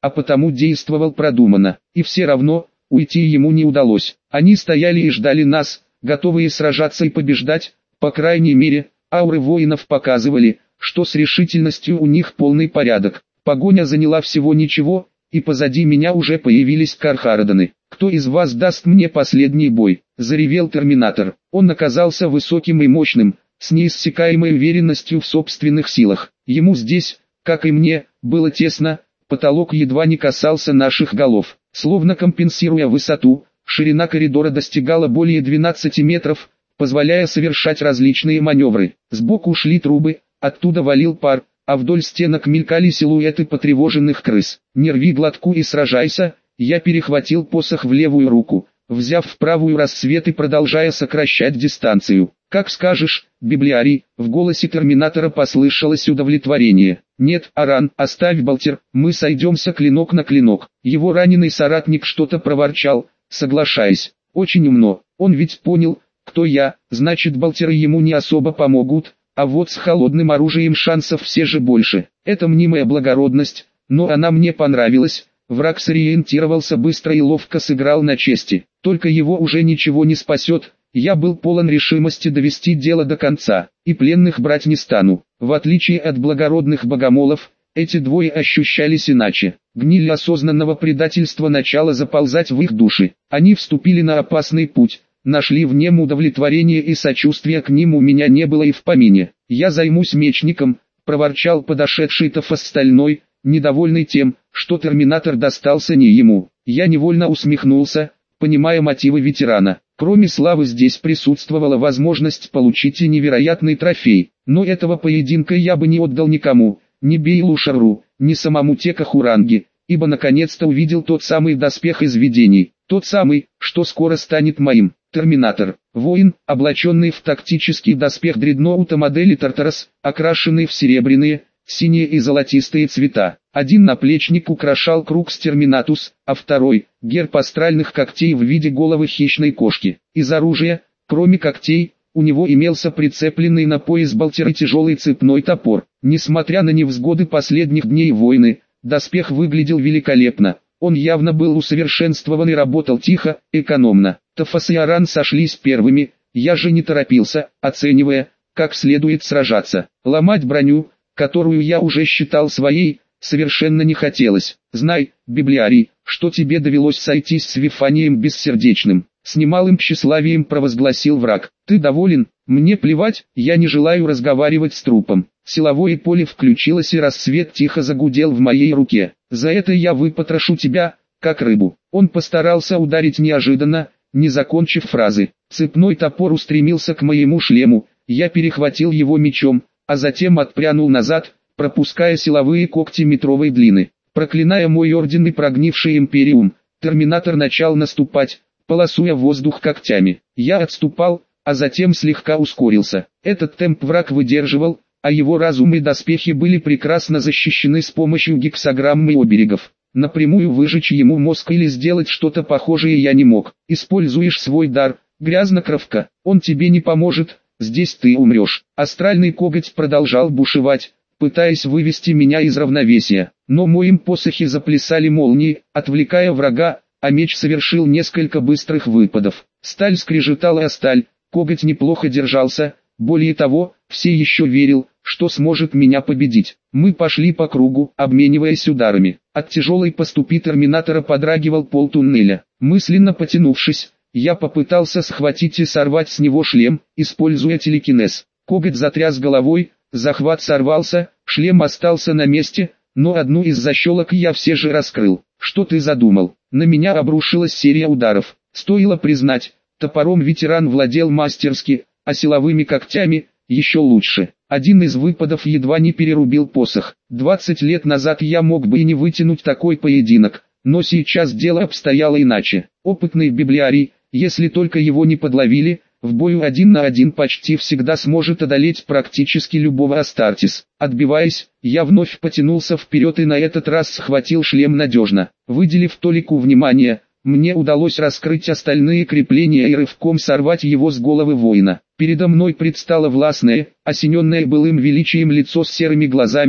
а потому действовал продуманно. И все равно, уйти ему не удалось. Они стояли и ждали нас, готовые сражаться и побеждать, по крайней мере, ауры воинов показывали, что с решительностью у них полный порядок. Погоня заняла всего ничего, и позади меня уже появились Кархараданы. «Кто из вас даст мне последний бой?» – заревел Терминатор. Он оказался высоким и мощным, с неиссякаемой уверенностью в собственных силах. Ему здесь, как и мне, было тесно, потолок едва не касался наших голов. Словно компенсируя высоту, ширина коридора достигала более двенадцати метров, позволяя совершать различные маневры. Сбоку шли трубы, оттуда валил пар, а вдоль стенок мелькали силуэты потревоженных крыс. «Не рви глотку и сражайся», я перехватил посох в левую руку, взяв в правую рассвет и продолжая сокращать дистанцию. «Как скажешь, библиарий», в голосе Терминатора послышалось удовлетворение. «Нет, Аран, оставь Балтер, мы сойдемся клинок на клинок». Его раненый соратник что-то проворчал, соглашаясь. Очень умно, он ведь понял, кто я, значит Балтеры ему не особо помогут, а вот с холодным оружием шансов все же больше. Это мнимая благородность, но она мне понравилась. Враг сориентировался быстро и ловко сыграл на чести. Только его уже ничего не спасет. Я был полон решимости довести дело до конца, и пленных брать не стану. В отличие от благородных богомолов, эти двое ощущались иначе. Гниль осознанного предательства начала заползать в их души. Они вступили на опасный путь, нашли в нем удовлетворение, и сочувствия к ним у меня не было и в помине. «Я займусь мечником», — проворчал подошедший Тафас Стальной, недовольный тем, что Терминатор достался не ему. Я невольно усмехнулся, понимая мотивы ветерана. Кроме славы здесь присутствовала возможность получить и невероятный трофей, но этого поединка я бы не отдал никому, ни Бейлу Шарру, ни самому Текахуранги, ибо наконец-то увидел тот самый доспех из видений, тот самый, что скоро станет моим. Терминатор, воин, облаченный в тактический доспех дредноута модели Тартарас, окрашенный в серебряные, синие и золотистые цвета. Один наплечник украшал крукс терминатус, а второй – герб астральных когтей в виде головы хищной кошки. Из оружия, кроме когтей, у него имелся прицепленный на пояс Балтер и тяжелый цепной топор. Несмотря на невзгоды последних дней войны, доспех выглядел великолепно. Он явно был усовершенствован и работал тихо, экономно. Тафас и Аран сошлись первыми, я же не торопился, оценивая, как следует сражаться. Ломать броню, которую я уже считал своей, совершенно не хотелось. «Знай, библиарий, что тебе довелось сойтись с Вифанием Бессердечным», — с немалым тщеславием провозгласил враг. «Ты доволен? Мне плевать, я не желаю разговаривать с трупом». Силовое поле включилось, и рассвет тихо загудел в моей руке. «За это я выпотрошу тебя, как рыбу». Он постарался ударить неожиданно, не закончив фразы. Цепной топор устремился к моему шлему, я перехватил его мечом, а затем отпрянул назад, пропуская силовые когти метровой длины. Проклиная мой орден и прогнивший империум, Терминатор начал наступать, полосуя воздух когтями. Я отступал, а затем слегка ускорился. Этот темп враг выдерживал, а его разум и доспехи были прекрасно защищены с помощью гексаграммы оберегов. Напрямую выжечь ему мозг или сделать что-то похожее я не мог. Используешь свой дар, грязнокровка, он тебе не поможет, здесь ты умрешь. Астральный коготь продолжал бушевать, пытаясь вывести меня из равновесия. Но моим посохе заплясали молнии, отвлекая врага, а меч совершил несколько быстрых выпадов. Сталь скрежетала о сталь, коготь неплохо держался, более того, все еще верил, что сможет меня победить. Мы пошли по кругу, обмениваясь ударами. От тяжелой поступи Терминатора подрагивал пол туннеля. Мысленно потянувшись, я попытался схватить и сорвать с него шлем, используя телекинез. Коготь затряс головой, захват сорвался, шлем остался на месте, но одну из защелок я все же раскрыл. «Что ты задумал?» На меня обрушилась серия ударов. Стоило признать, топором ветеран владел мастерски, а силовыми когтями – еще лучше. Один из выпадов едва не перерубил посох. Двадцать лет назад я мог бы и не вытянуть такой поединок, но сейчас дело обстояло иначе. Опытный библиарий, если только его не подловили, в бою один на один почти всегда сможет одолеть практически любого Астартес. Отбиваясь, я вновь потянулся вперед и на этот раз схватил шлем надежно. Выделив толику внимания, мне удалось раскрыть остальные крепления и рывком сорвать его с головы воина. Передо мной предстало властное, осененное былым величием лицо с серыми глазами,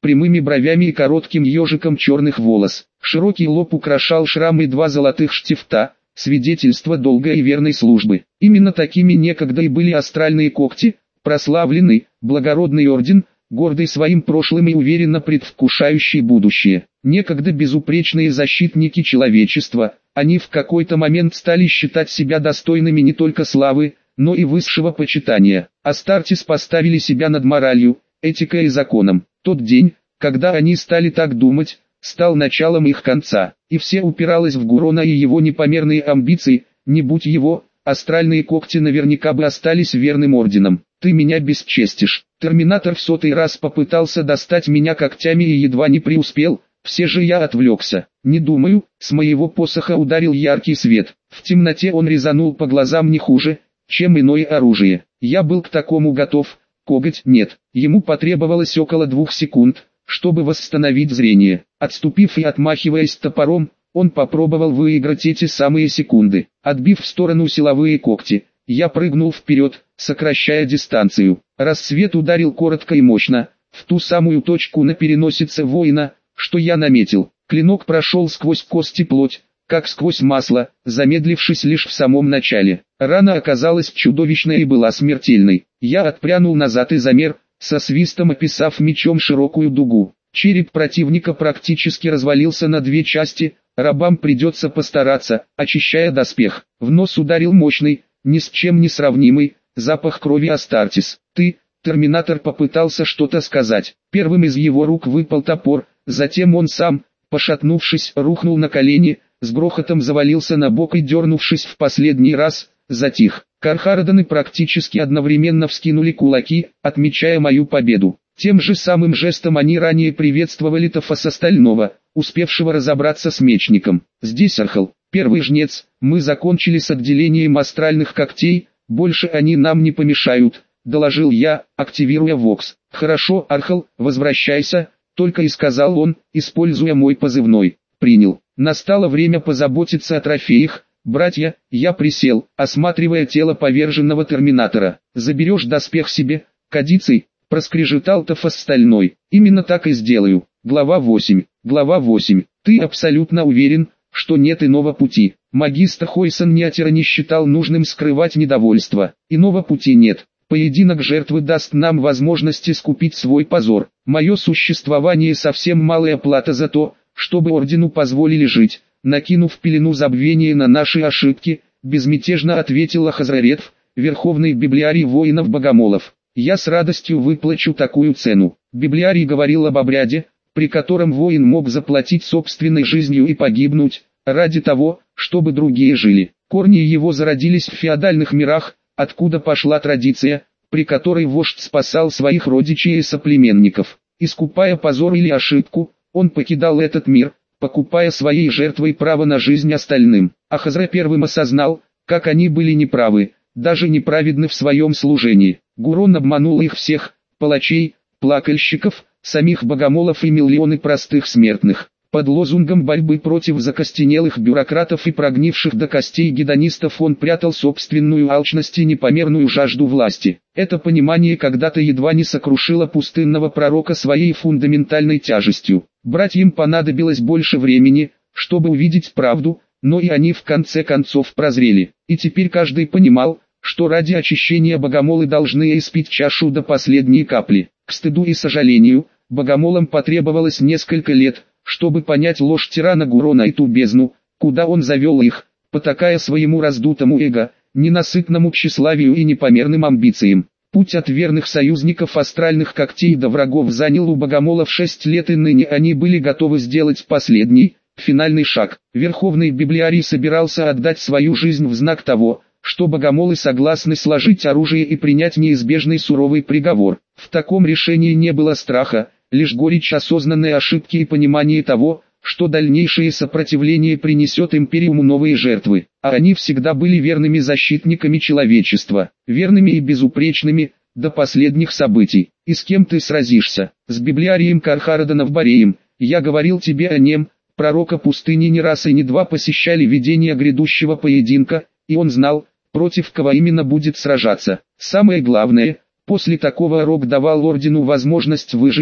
прямыми бровями и коротким ежиком черных волос. Широкий лоб украшал шрам и два золотых штифта, свидетельство долгой и верной службы. Именно такими некогда и были астральные когти, прославленный, благородный орден, гордый своим прошлым и уверенно предвкушающий будущее. Некогда безупречные защитники человечества, они в какой-то момент стали считать себя достойными не только славы, но и высшего почитания. Астартес поставили себя над моралью, этикой и законом. Тот день, когда они стали так думать, стал началом их конца, и все упиралось в Гурона и его непомерные амбиции. Не будь его, астральные когти наверняка бы остались верным орденом. Ты меня бесчестишь. Терминатор в сотый раз попытался достать меня когтями и едва не преуспел, все же я отвлекся. Не думаю, с моего посоха ударил яркий свет. В темноте он резанул по глазам не хуже, чем иное оружие. Я был к такому готов, коготь нет. Ему потребовалось около двух секунд, чтобы восстановить зрение. Отступив и отмахиваясь топором, он попробовал выиграть эти самые секунды. Отбив в сторону силовые когти, я прыгнул вперед, сокращая дистанцию. Рассвет ударил коротко и мощно, в ту самую точку на переносице воина, что я наметил. Клинок прошел сквозь кость и плоть, как сквозь масло, замедлившись лишь в самом начале. Рана оказалась чудовищной и была смертельной. Я отпрянул назад и замер, со свистом описав мечом широкую дугу. Череп противника практически развалился на две части, рабам придется постараться, очищая доспех. В нос ударил мощный, ни с чем не сравнимый, запах крови Астартес. «Ты...» Терминатор попытался что-то сказать. Первым из его рук выпал топор, затем он сам, пошатнувшись, рухнул на колени, с грохотом завалился на бок и, дернувшись в последний раз, затих. Кархараданы практически одновременно вскинули кулаки, отмечая мою победу. Тем же самым жестом они ранее приветствовали Тофас Остального, успевшего разобраться с мечником. «Здесь Архал, первый жнец, мы закончили с отделением астральных когтей, больше они нам не помешают», — доложил я, активируя Вокс. «Хорошо, Архал, возвращайся», — только и сказал он, используя мой позывной. «Принял». Настало время позаботиться о трофеях. «Братья», я присел, осматривая тело поверженного терминатора. «Заберешь доспех себе, Кадицей?» — проскрежетал Тофас Стальной. «Именно так и сделаю». Глава восемь. Глава восемь. «Ты абсолютно уверен, что нет иного пути?» Магистр Хойсон Ниатера не считал нужным скрывать недовольство. «Иного пути нет. Поединок жертвы даст нам возможность искупить свой позор. Мое существование совсем малая плата за то, чтобы ордену позволили жить». Накинув пелену забвения на наши ошибки, безмятежно ответил Ахазраретв, верховный библиарий воинов-богомолов. «Я с радостью выплачу такую цену». Библиарий говорил об обряде, при котором воин мог заплатить собственной жизнью и погибнуть, ради того, чтобы другие жили. Корни его зародились в феодальных мирах, откуда пошла традиция, при которой вождь спасал своих родичей и соплеменников. Искупая позор или ошибку, он покидал этот мир, покупая своей жертвой право на жизнь остальным. Ахазра первым осознал, как они были неправы, даже неправедны в своем служении. Гурон обманул их всех, палачей, плакальщиков, самих богомолов и миллионы простых смертных. Под лозунгом борьбы против закостенелых бюрократов и прогнивших до костей гедонистов он прятал собственную алчность и непомерную жажду власти. Это понимание когда-то едва не сокрушило пустынного пророка своей фундаментальной тяжестью. Братьям понадобилось больше времени, чтобы увидеть правду, но и они в конце концов прозрели. И теперь каждый понимал, что ради очищения богомолы должны испить чашу до последней капли. К стыду и сожалению, богомолам потребовалось несколько лет, чтобы понять ложь тирана Гурона и ту бездну, куда он завел их, потакая своему раздутому эго, ненасытному тщеславию и непомерным амбициям. Путь от верных союзников астральных когтей до врагов занял у богомолов шесть лет, и ныне они были готовы сделать последний, финальный шаг. Верховный библиарий собирался отдать свою жизнь в знак того, что богомолы согласны сложить оружие и принять неизбежный суровый приговор. В таком решении не было страха, лишь горечь осознанной ошибки и понимание того, что дальнейшее сопротивление принесет империуму новые жертвы. А они всегда были верными защитниками человечества, верными и безупречными, до последних событий. «И с кем ты сразишься?» «С библиарием Кархараданов Бореем. Я говорил тебе о нем». Пророка пустыни не раз и не два посещали видение грядущего поединка, и он знал, против кого именно будет сражаться. Самое главное, после такого Рок давал ордену возможность выжить,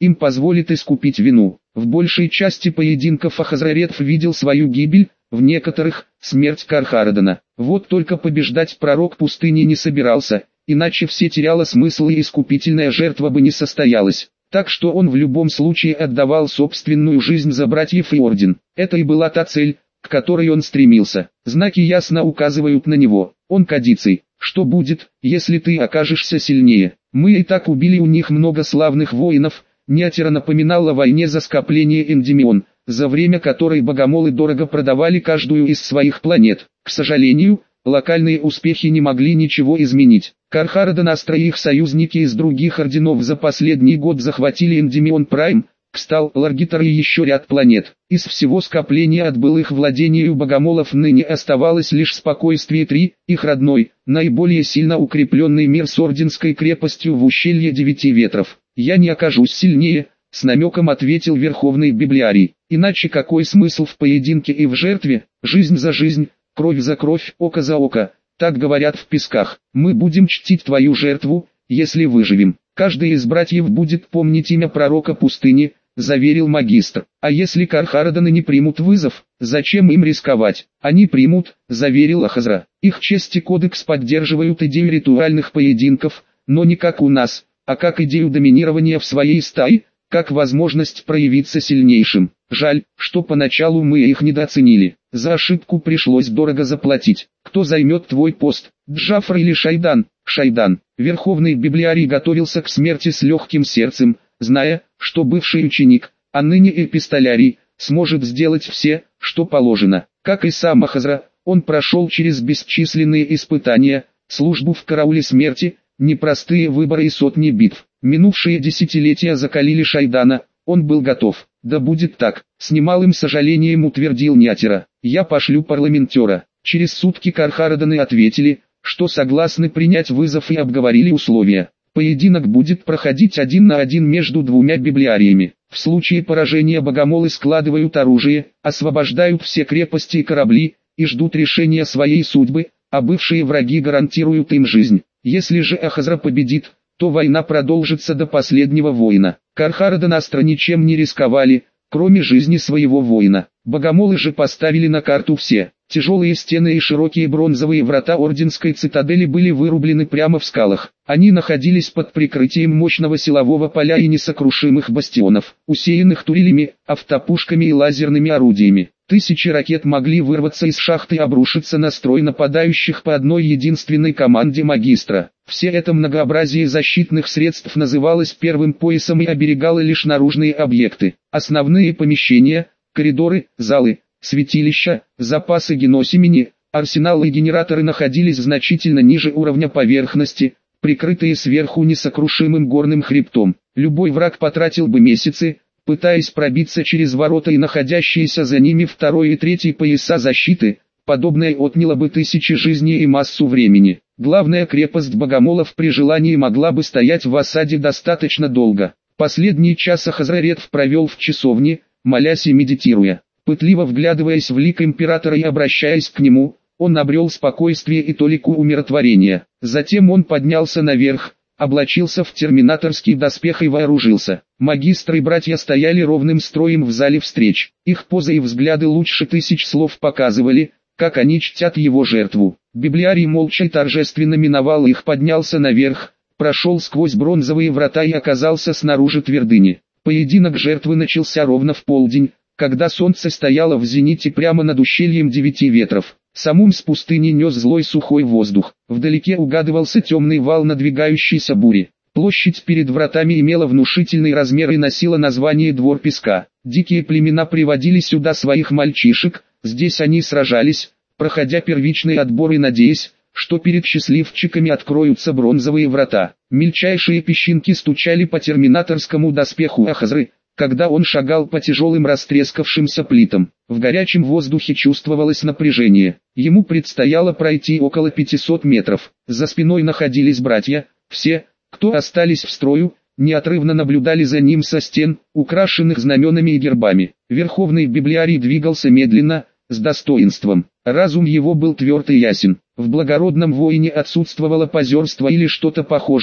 им позволит искупить вину. В большей части поединков Ахазраретов видел свою гибель, в некоторых – смерть Кархарадана. Вот только побеждать пророк пустыни не собирался, иначе все теряло смысл и искупительная жертва бы не состоялась. Так что он в любом случае отдавал собственную жизнь за братьев и орден. Это и была та цель, к которой он стремился. Знаки ясно указывают на него. Он кадицей. Что будет, если ты окажешься сильнее? Мы и так убили у них много славных воинов. Ниатера напоминал о войне за скопление Эндимион, за время которой богомолы дорого продавали каждую из своих планет. К сожалению, локальные успехи не могли ничего изменить. Кархарадан Астра и их союзники из других орденов за последний год захватили Эндимион Прайм, Кстал, Ларгитар и еще ряд планет. Из всего скопления от былых владений у богомолов ныне оставалось лишь спокойствие три, их родной, наиболее сильно укрепленный мир с орденской крепостью в ущелье Девяти Ветров. «Я не окажусь сильнее», — с намеком ответил Верховный Библиарий. «Иначе какой смысл в поединке и в жертве? Жизнь за жизнь, кровь за кровь, око за око, так говорят в песках. Мы будем чтить твою жертву, если выживем. Каждый из братьев будет помнить имя пророка пустыни», — заверил магистр. «А если Кархараданы не примут вызов, зачем им рисковать?» «Они примут», — заверил Ахазра. «Их честь и кодекс поддерживают идею ритуальных поединков, но не как у нас, а как идею доминирования в своей стае, как возможность проявиться сильнейшим. Жаль, что поначалу мы их недооценили. За ошибку пришлось дорого заплатить. Кто займет твой пост, Джафар или Шайдан?» «Шайдан». Верховный Библиарий готовился к смерти с легким сердцем, зная, что бывший ученик, а ныне эпистолярий, сможет сделать все, что положено. Как и сам Ахазра, он прошел через бесчисленные испытания, службу в карауле смерти, непростые выборы и сотни битв. Минувшие десятилетия закалили Шайдана, он был готов. «Да будет так», — с немалым сожалением утвердил Ниатера. «Я пошлю парламентера». Через сутки Кархараданы ответили, что согласны принять вызов и обговорили условия. Поединок будет проходить один на один между двумя библиариями. В случае поражения богомолы складывают оружие, освобождают все крепости и корабли, и ждут решения своей судьбы, а бывшие враги гарантируют им жизнь. Если же Ахазра победит, то война продолжится до последнего воина. Кархарадан Астра ничем не рисковали, кроме жизни своего воина. Богомолы же поставили на карту все. Тяжелые стены и широкие бронзовые врата орденской цитадели были вырублены прямо в скалах. Они находились под прикрытием мощного силового поля и несокрушимых бастионов, усеянных турелями, автопушками и лазерными орудиями. Тысячи ракет могли вырваться из шахты и обрушиться на строй нападающих по одной единственной команде магистра. Все это многообразие защитных средств называлось первым поясом и оберегало лишь наружные объекты. Основные помещения, коридоры, залы, святилища, запасы геносемени, арсеналы и генераторы находились значительно ниже уровня поверхности, прикрытые сверху несокрушимым горным хребтом. Любой враг потратил бы месяцы, пытаясь пробиться через ворота и находящиеся за ними второй и третий пояса защиты, подобное отняло бы тысячи жизней и массу времени. Главная крепость богомолов при желании могла бы стоять в осаде достаточно долго. Последний час Ахазраретов провел в часовне, молясь и медитируя. Пытливо вглядываясь в лик императора и обращаясь к нему, он обрел спокойствие и толику умиротворения. Затем он поднялся наверх, облачился в терминаторский доспех и вооружился. Магистры и братья стояли ровным строем в зале встреч. Их позы и взгляды лучше тысяч слов показывали, как они чтят его жертву. Библиарий молча и торжественно миновал их, поднялся наверх, прошел сквозь бронзовые врата и оказался снаружи твердыни. Поединок жертвы начался ровно в полдень, когда солнце стояло в зените прямо над ущельем Девяти Ветров. Самум с пустыни нес злой сухой воздух. Вдалеке угадывался темный вал надвигающейся бури. Площадь перед вратами имела внушительный размер и носила название «Двор песка». Дикие племена приводили сюда своих мальчишек, здесь они сражались, проходя первичный отбор и надеясь, что перед счастливчиками откроются бронзовые врата. Мельчайшие песчинки стучали по терминаторскому доспеху Ахазры, когда он шагал по тяжелым растрескавшимся плитам. В горячем воздухе чувствовалось напряжение. Ему предстояло пройти около пятисот метров. За спиной находились братья, все, кто остались в строю, неотрывно наблюдали за ним со стен, украшенных знаменами и гербами. Верховный Библиарий двигался медленно, с достоинством. Разум его был тверд и ясен. В благородном воине отсутствовало позерство или что-то похожее.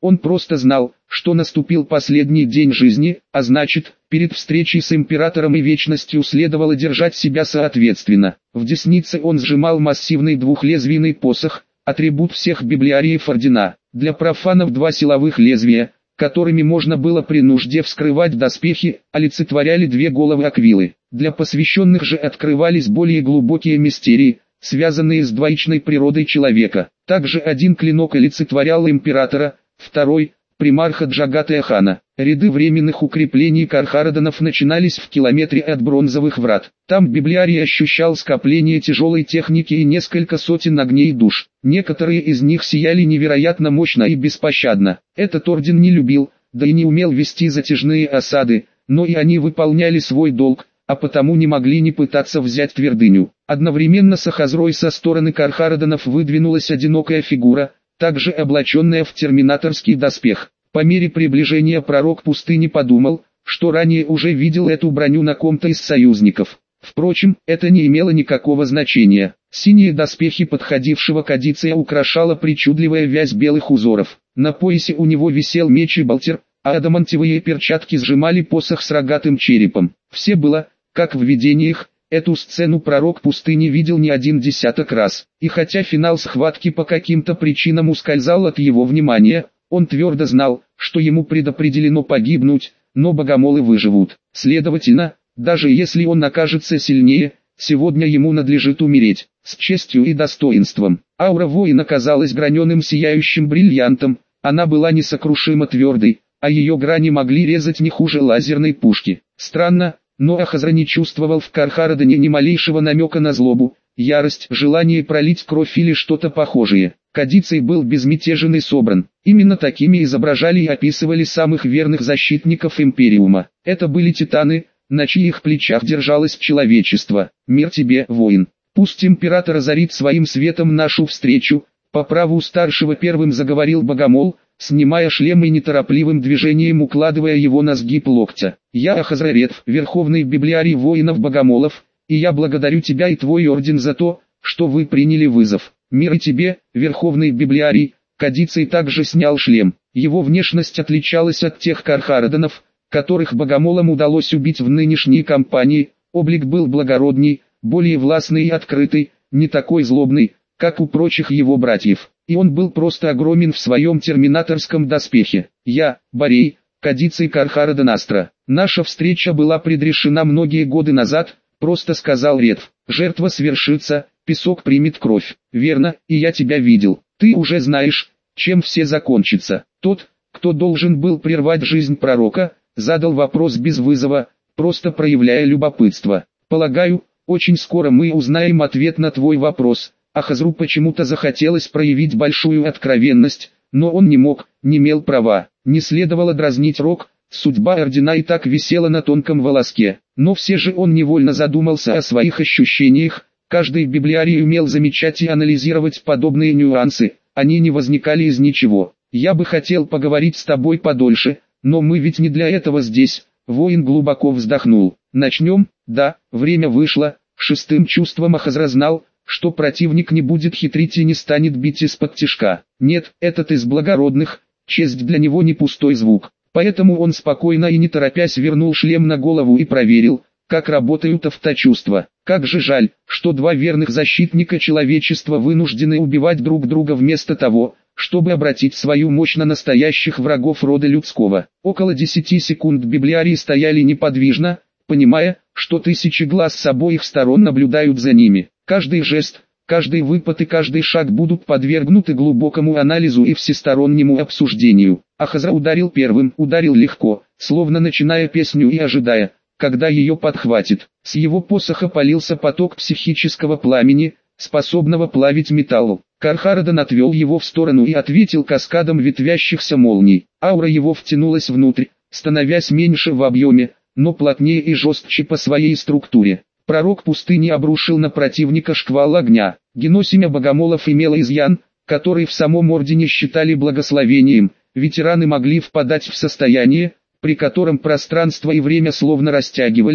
Он просто знал, что наступил последний день жизни, а значит, перед встречей с императором и вечностью следовало держать себя соответственно. В деснице он сжимал массивный двухлезвийный посох, атрибут всех библиариев ордена. Для профанов два силовых лезвия, которыми можно было при нужде вскрывать доспехи, олицетворяли две головы Аквилы. Для посвященных же открывались более глубокие мистерии, связанные с двоичной природой человека. Также один клинок олицетворял императора, второй – примарха Джагатая хана. Ряды временных укреплений Кархарадонов начинались в километре от бронзовых врат. Там библиарий ощущал скопление тяжелой техники и несколько сотен огней душ. Некоторые из них сияли невероятно мощно и беспощадно. Этот орден не любил, да и не умел вести затяжные осады, но и они выполняли свой долг, а потому не могли не пытаться взять твердыню. Одновременно с Ахазрой со стороны Кархарадонов выдвинулась одинокая фигура, также облаченная в терминаторский доспех. По мере приближения пророк пустыни подумал, что ранее уже видел эту броню на ком-то из союзников. Впрочем, это не имело никакого значения. Синие доспехи подходившего к Одиссея украшала причудливая вязь белых узоров. На поясе у него висел меч и болтер, а адамантиевые перчатки сжимали посох с рогатым черепом. Все было, как в видениях. Эту сцену пророк пустыни видел не один десяток раз, и хотя финал схватки по каким-то причинам ускользал от его внимания, он твердо знал, что ему предопределено погибнуть, но богомолы выживут. Следовательно, даже если он окажется сильнее, сегодня ему надлежит умереть, с честью и достоинством. Аура воина казалась граненым сияющим бриллиантом, она была несокрушимо твердой, а ее грани могли резать не хуже лазерной пушки. Странно, но Ахазра не чувствовал в Кархарадоне ни малейшего намека на злобу, ярость, желание пролить кровь или что-то похожее. Кадицей был безмятежен и собран. Именно такими изображали и описывали самых верных защитников Империума. Это были титаны, на чьих плечах держалось человечество. Мир тебе, воин. Пусть император озарит своим светом нашу встречу. По праву старшего первым заговорил богомол, снимая шлем и неторопливым движением укладывая его на сгиб локтя. «Я Ахазра Ретв, верховный библиарий воинов-богомолов, и я благодарю тебя и твой орден за то, что вы приняли вызов. Мир и тебе, верховный библиарий». Кадицей также снял шлем. Его внешность отличалась от тех Кархарадонов, которых богомолам удалось убить в нынешней кампании. Облик был благородней, более властный и открытый, не такой злобный, как у прочих его братьев. И он был просто огромен в своем терминаторском доспехе. «Я, Борей, Кадицей Кархарадон Астра. Наша встреча была предрешена многие годы назад», — просто сказал Ретв. «Жертва свершится, песок примет кровь. Верно, и я тебя видел. Ты уже знаешь, чем все закончится». Тот, кто должен был прервать жизнь пророка, задал вопрос без вызова, просто проявляя любопытство. «Полагаю, очень скоро мы узнаем ответ на твой вопрос». Ахазру почему-то захотелось проявить большую откровенность, но он не мог, не имел права. Не следовало дразнить Рок, судьба ордена и так висела на тонком волоске. Но все же он невольно задумался о своих ощущениях. Каждый библиарий умел замечать и анализировать подобные нюансы, они не возникали из ничего. «Я бы хотел поговорить с тобой подольше, но мы ведь не для этого здесь», — воин глубоко вздохнул. «Начнем?» «Да, время вышло». Шестым чувством Ахазра знал, что противник не будет хитрить и не станет бить из-под тишка. Нет, этот из благородных, честь для него не пустой звук. Поэтому он спокойно и не торопясь вернул шлем на голову и проверил, как работают авточувства. Как же жаль, что два верных защитника человечества вынуждены убивать друг друга вместо того, чтобы обратить свою мощь на настоящих врагов рода людского. Около десяти секунд библиарии стояли неподвижно, понимая, что тысячи глаз с обоих сторон наблюдают за ними. Каждый жест, каждый выпад и каждый шаг будут подвергнуты глубокому анализу и всестороннему обсуждению. Ахазра ударил первым, ударил легко, словно начиная песню и ожидая, когда ее подхватит. С его посоха полился поток психического пламени, способного плавить металл. Кархарадон отвел его в сторону и ответил каскадом ветвящихся молний. Аура его втянулась внутрь, становясь меньше в объеме, но плотнее и жестче по своей структуре. Пророк пустыни обрушил на противника шквал огня. Геносемя богомолов имела изъян, который в самом ордене считали благословением. Ветераны могли впадать в состояние, при котором пространство и время словно растягивались,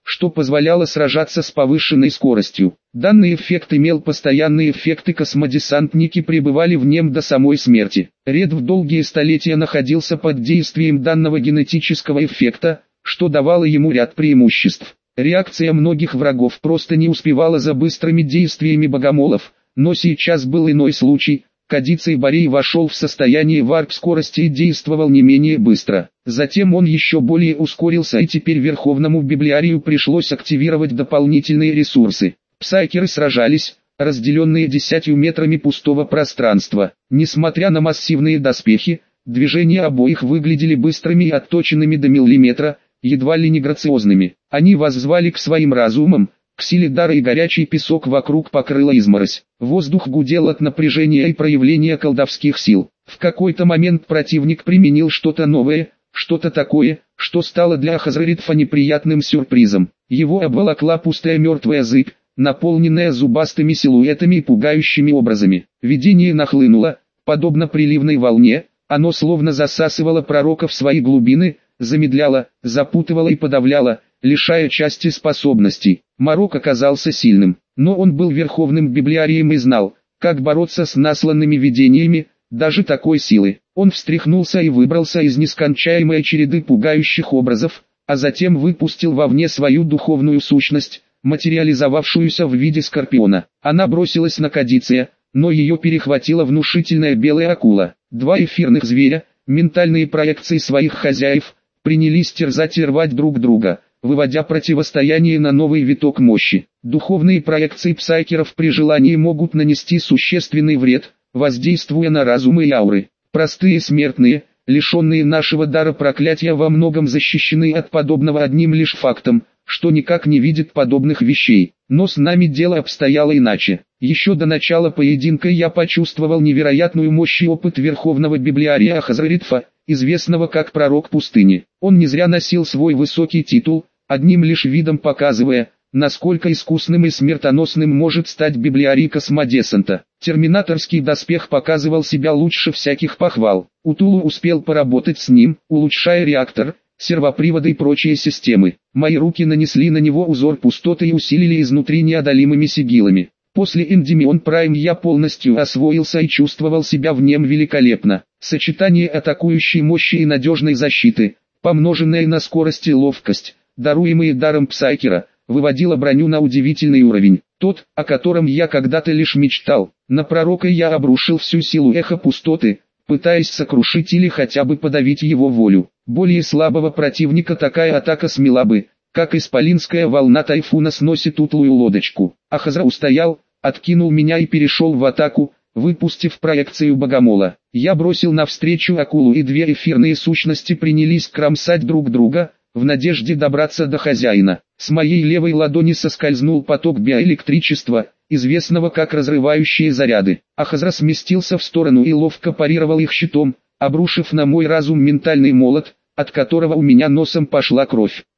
что позволяло сражаться с повышенной скоростью. Данный эффект имел постоянный эффект, и космодесантники пребывали в нем до самой смерти. Ред в долгие столетия находился под действием данного генетического эффекта, что давало ему ряд преимуществ. Реакция многих врагов просто не успевала за быстрыми действиями богомолов, но сейчас был иной случай. Кадицей Борей вошел в состояние варп-скорости и действовал не менее быстро. Затем он еще более ускорился, и теперь Верховному Библиарию пришлось активировать дополнительные ресурсы. Псайкеры сражались, разделенные десятью метрами пустого пространства. Несмотря на массивные доспехи, движения обоих выглядели быстрыми и отточенными до миллиметра, едва ли не грациозными. Они воззвали к своим разумам, к силе дара, и горячий песок вокруг покрыла изморозь. Воздух гудел от напряжения и проявления колдовских сил. В какой-то момент противник применил что-то новое, что-то такое, что стало для Ахазраритфа неприятным сюрпризом. Его обволокла пустая мертвая зыбь, наполненная зубастыми силуэтами и пугающими образами. Видение нахлынуло, подобно приливной волне, оно словно засасывало пророка в свои глубины, замедляло, запутывало и подавляло, лишая части способностей. Марок оказался сильным, но он был верховным библиарием и знал, как бороться с насланными видениями, даже такой силы. Он встряхнулся и выбрался из нескончаемой череды пугающих образов, а затем выпустил вовне свою духовную сущность, материализовавшуюся в виде скорпиона. Она бросилась на Кадиция, но ее перехватила внушительная белая акула. Два эфирных зверя, ментальные проекции своих хозяев, принялись терзать и рвать друг друга, выводя противостояние на новый виток мощи. Духовные проекции псайкеров при желании могут нанести существенный вред, воздействуя на разумы и ауры. Простые смертные, лишенные нашего дара проклятия, во многом защищены от подобного одним лишь фактом, что никак не видят подобных вещей. Но с нами дело обстояло иначе. Еще до начала поединка я почувствовал невероятную мощь и опыт Верховного Библиария Ахазраритфа, известного как Пророк Пустыни. Он не зря носил свой высокий титул, одним лишь видом показывая, насколько искусным и смертоносным может стать Библиарий Космодесанта. Терминаторский доспех показывал себя лучше всяких похвал. Утулу успел поработать с ним, улучшая реактор, сервоприводы и прочие системы. Мои руки нанесли на него узор пустоты и усилили изнутри неодолимыми сигилами. После Эндимион Прайм я полностью освоился и чувствовал себя в нем великолепно. Сочетание атакующей мощи и надежной защиты, помноженное на скорость и ловкость, даруемые даром Псайкера, выводило броню на удивительный уровень, тот, о котором я когда-то лишь мечтал. На пророка я обрушил всю силу эха пустоты, пытаясь сокрушить или хотя бы подавить его волю. Более слабого противника такая атака смела бы, как исполинская волна тайфуна сносит утлую лодочку. Ахазра устоял, откинул меня и перешел в атаку, выпустив проекцию богомола. Я бросил навстречу акулу, и две эфирные сущности принялись кромсать друг друга, в надежде добраться до хозяина. С моей левой ладони соскользнул поток биоэлектричества, известного как разрывающие заряды. Ахазра сместился в сторону и ловко парировал их щитом, обрушив на мой разум ментальный молот, от которого у меня носом пошла кровь.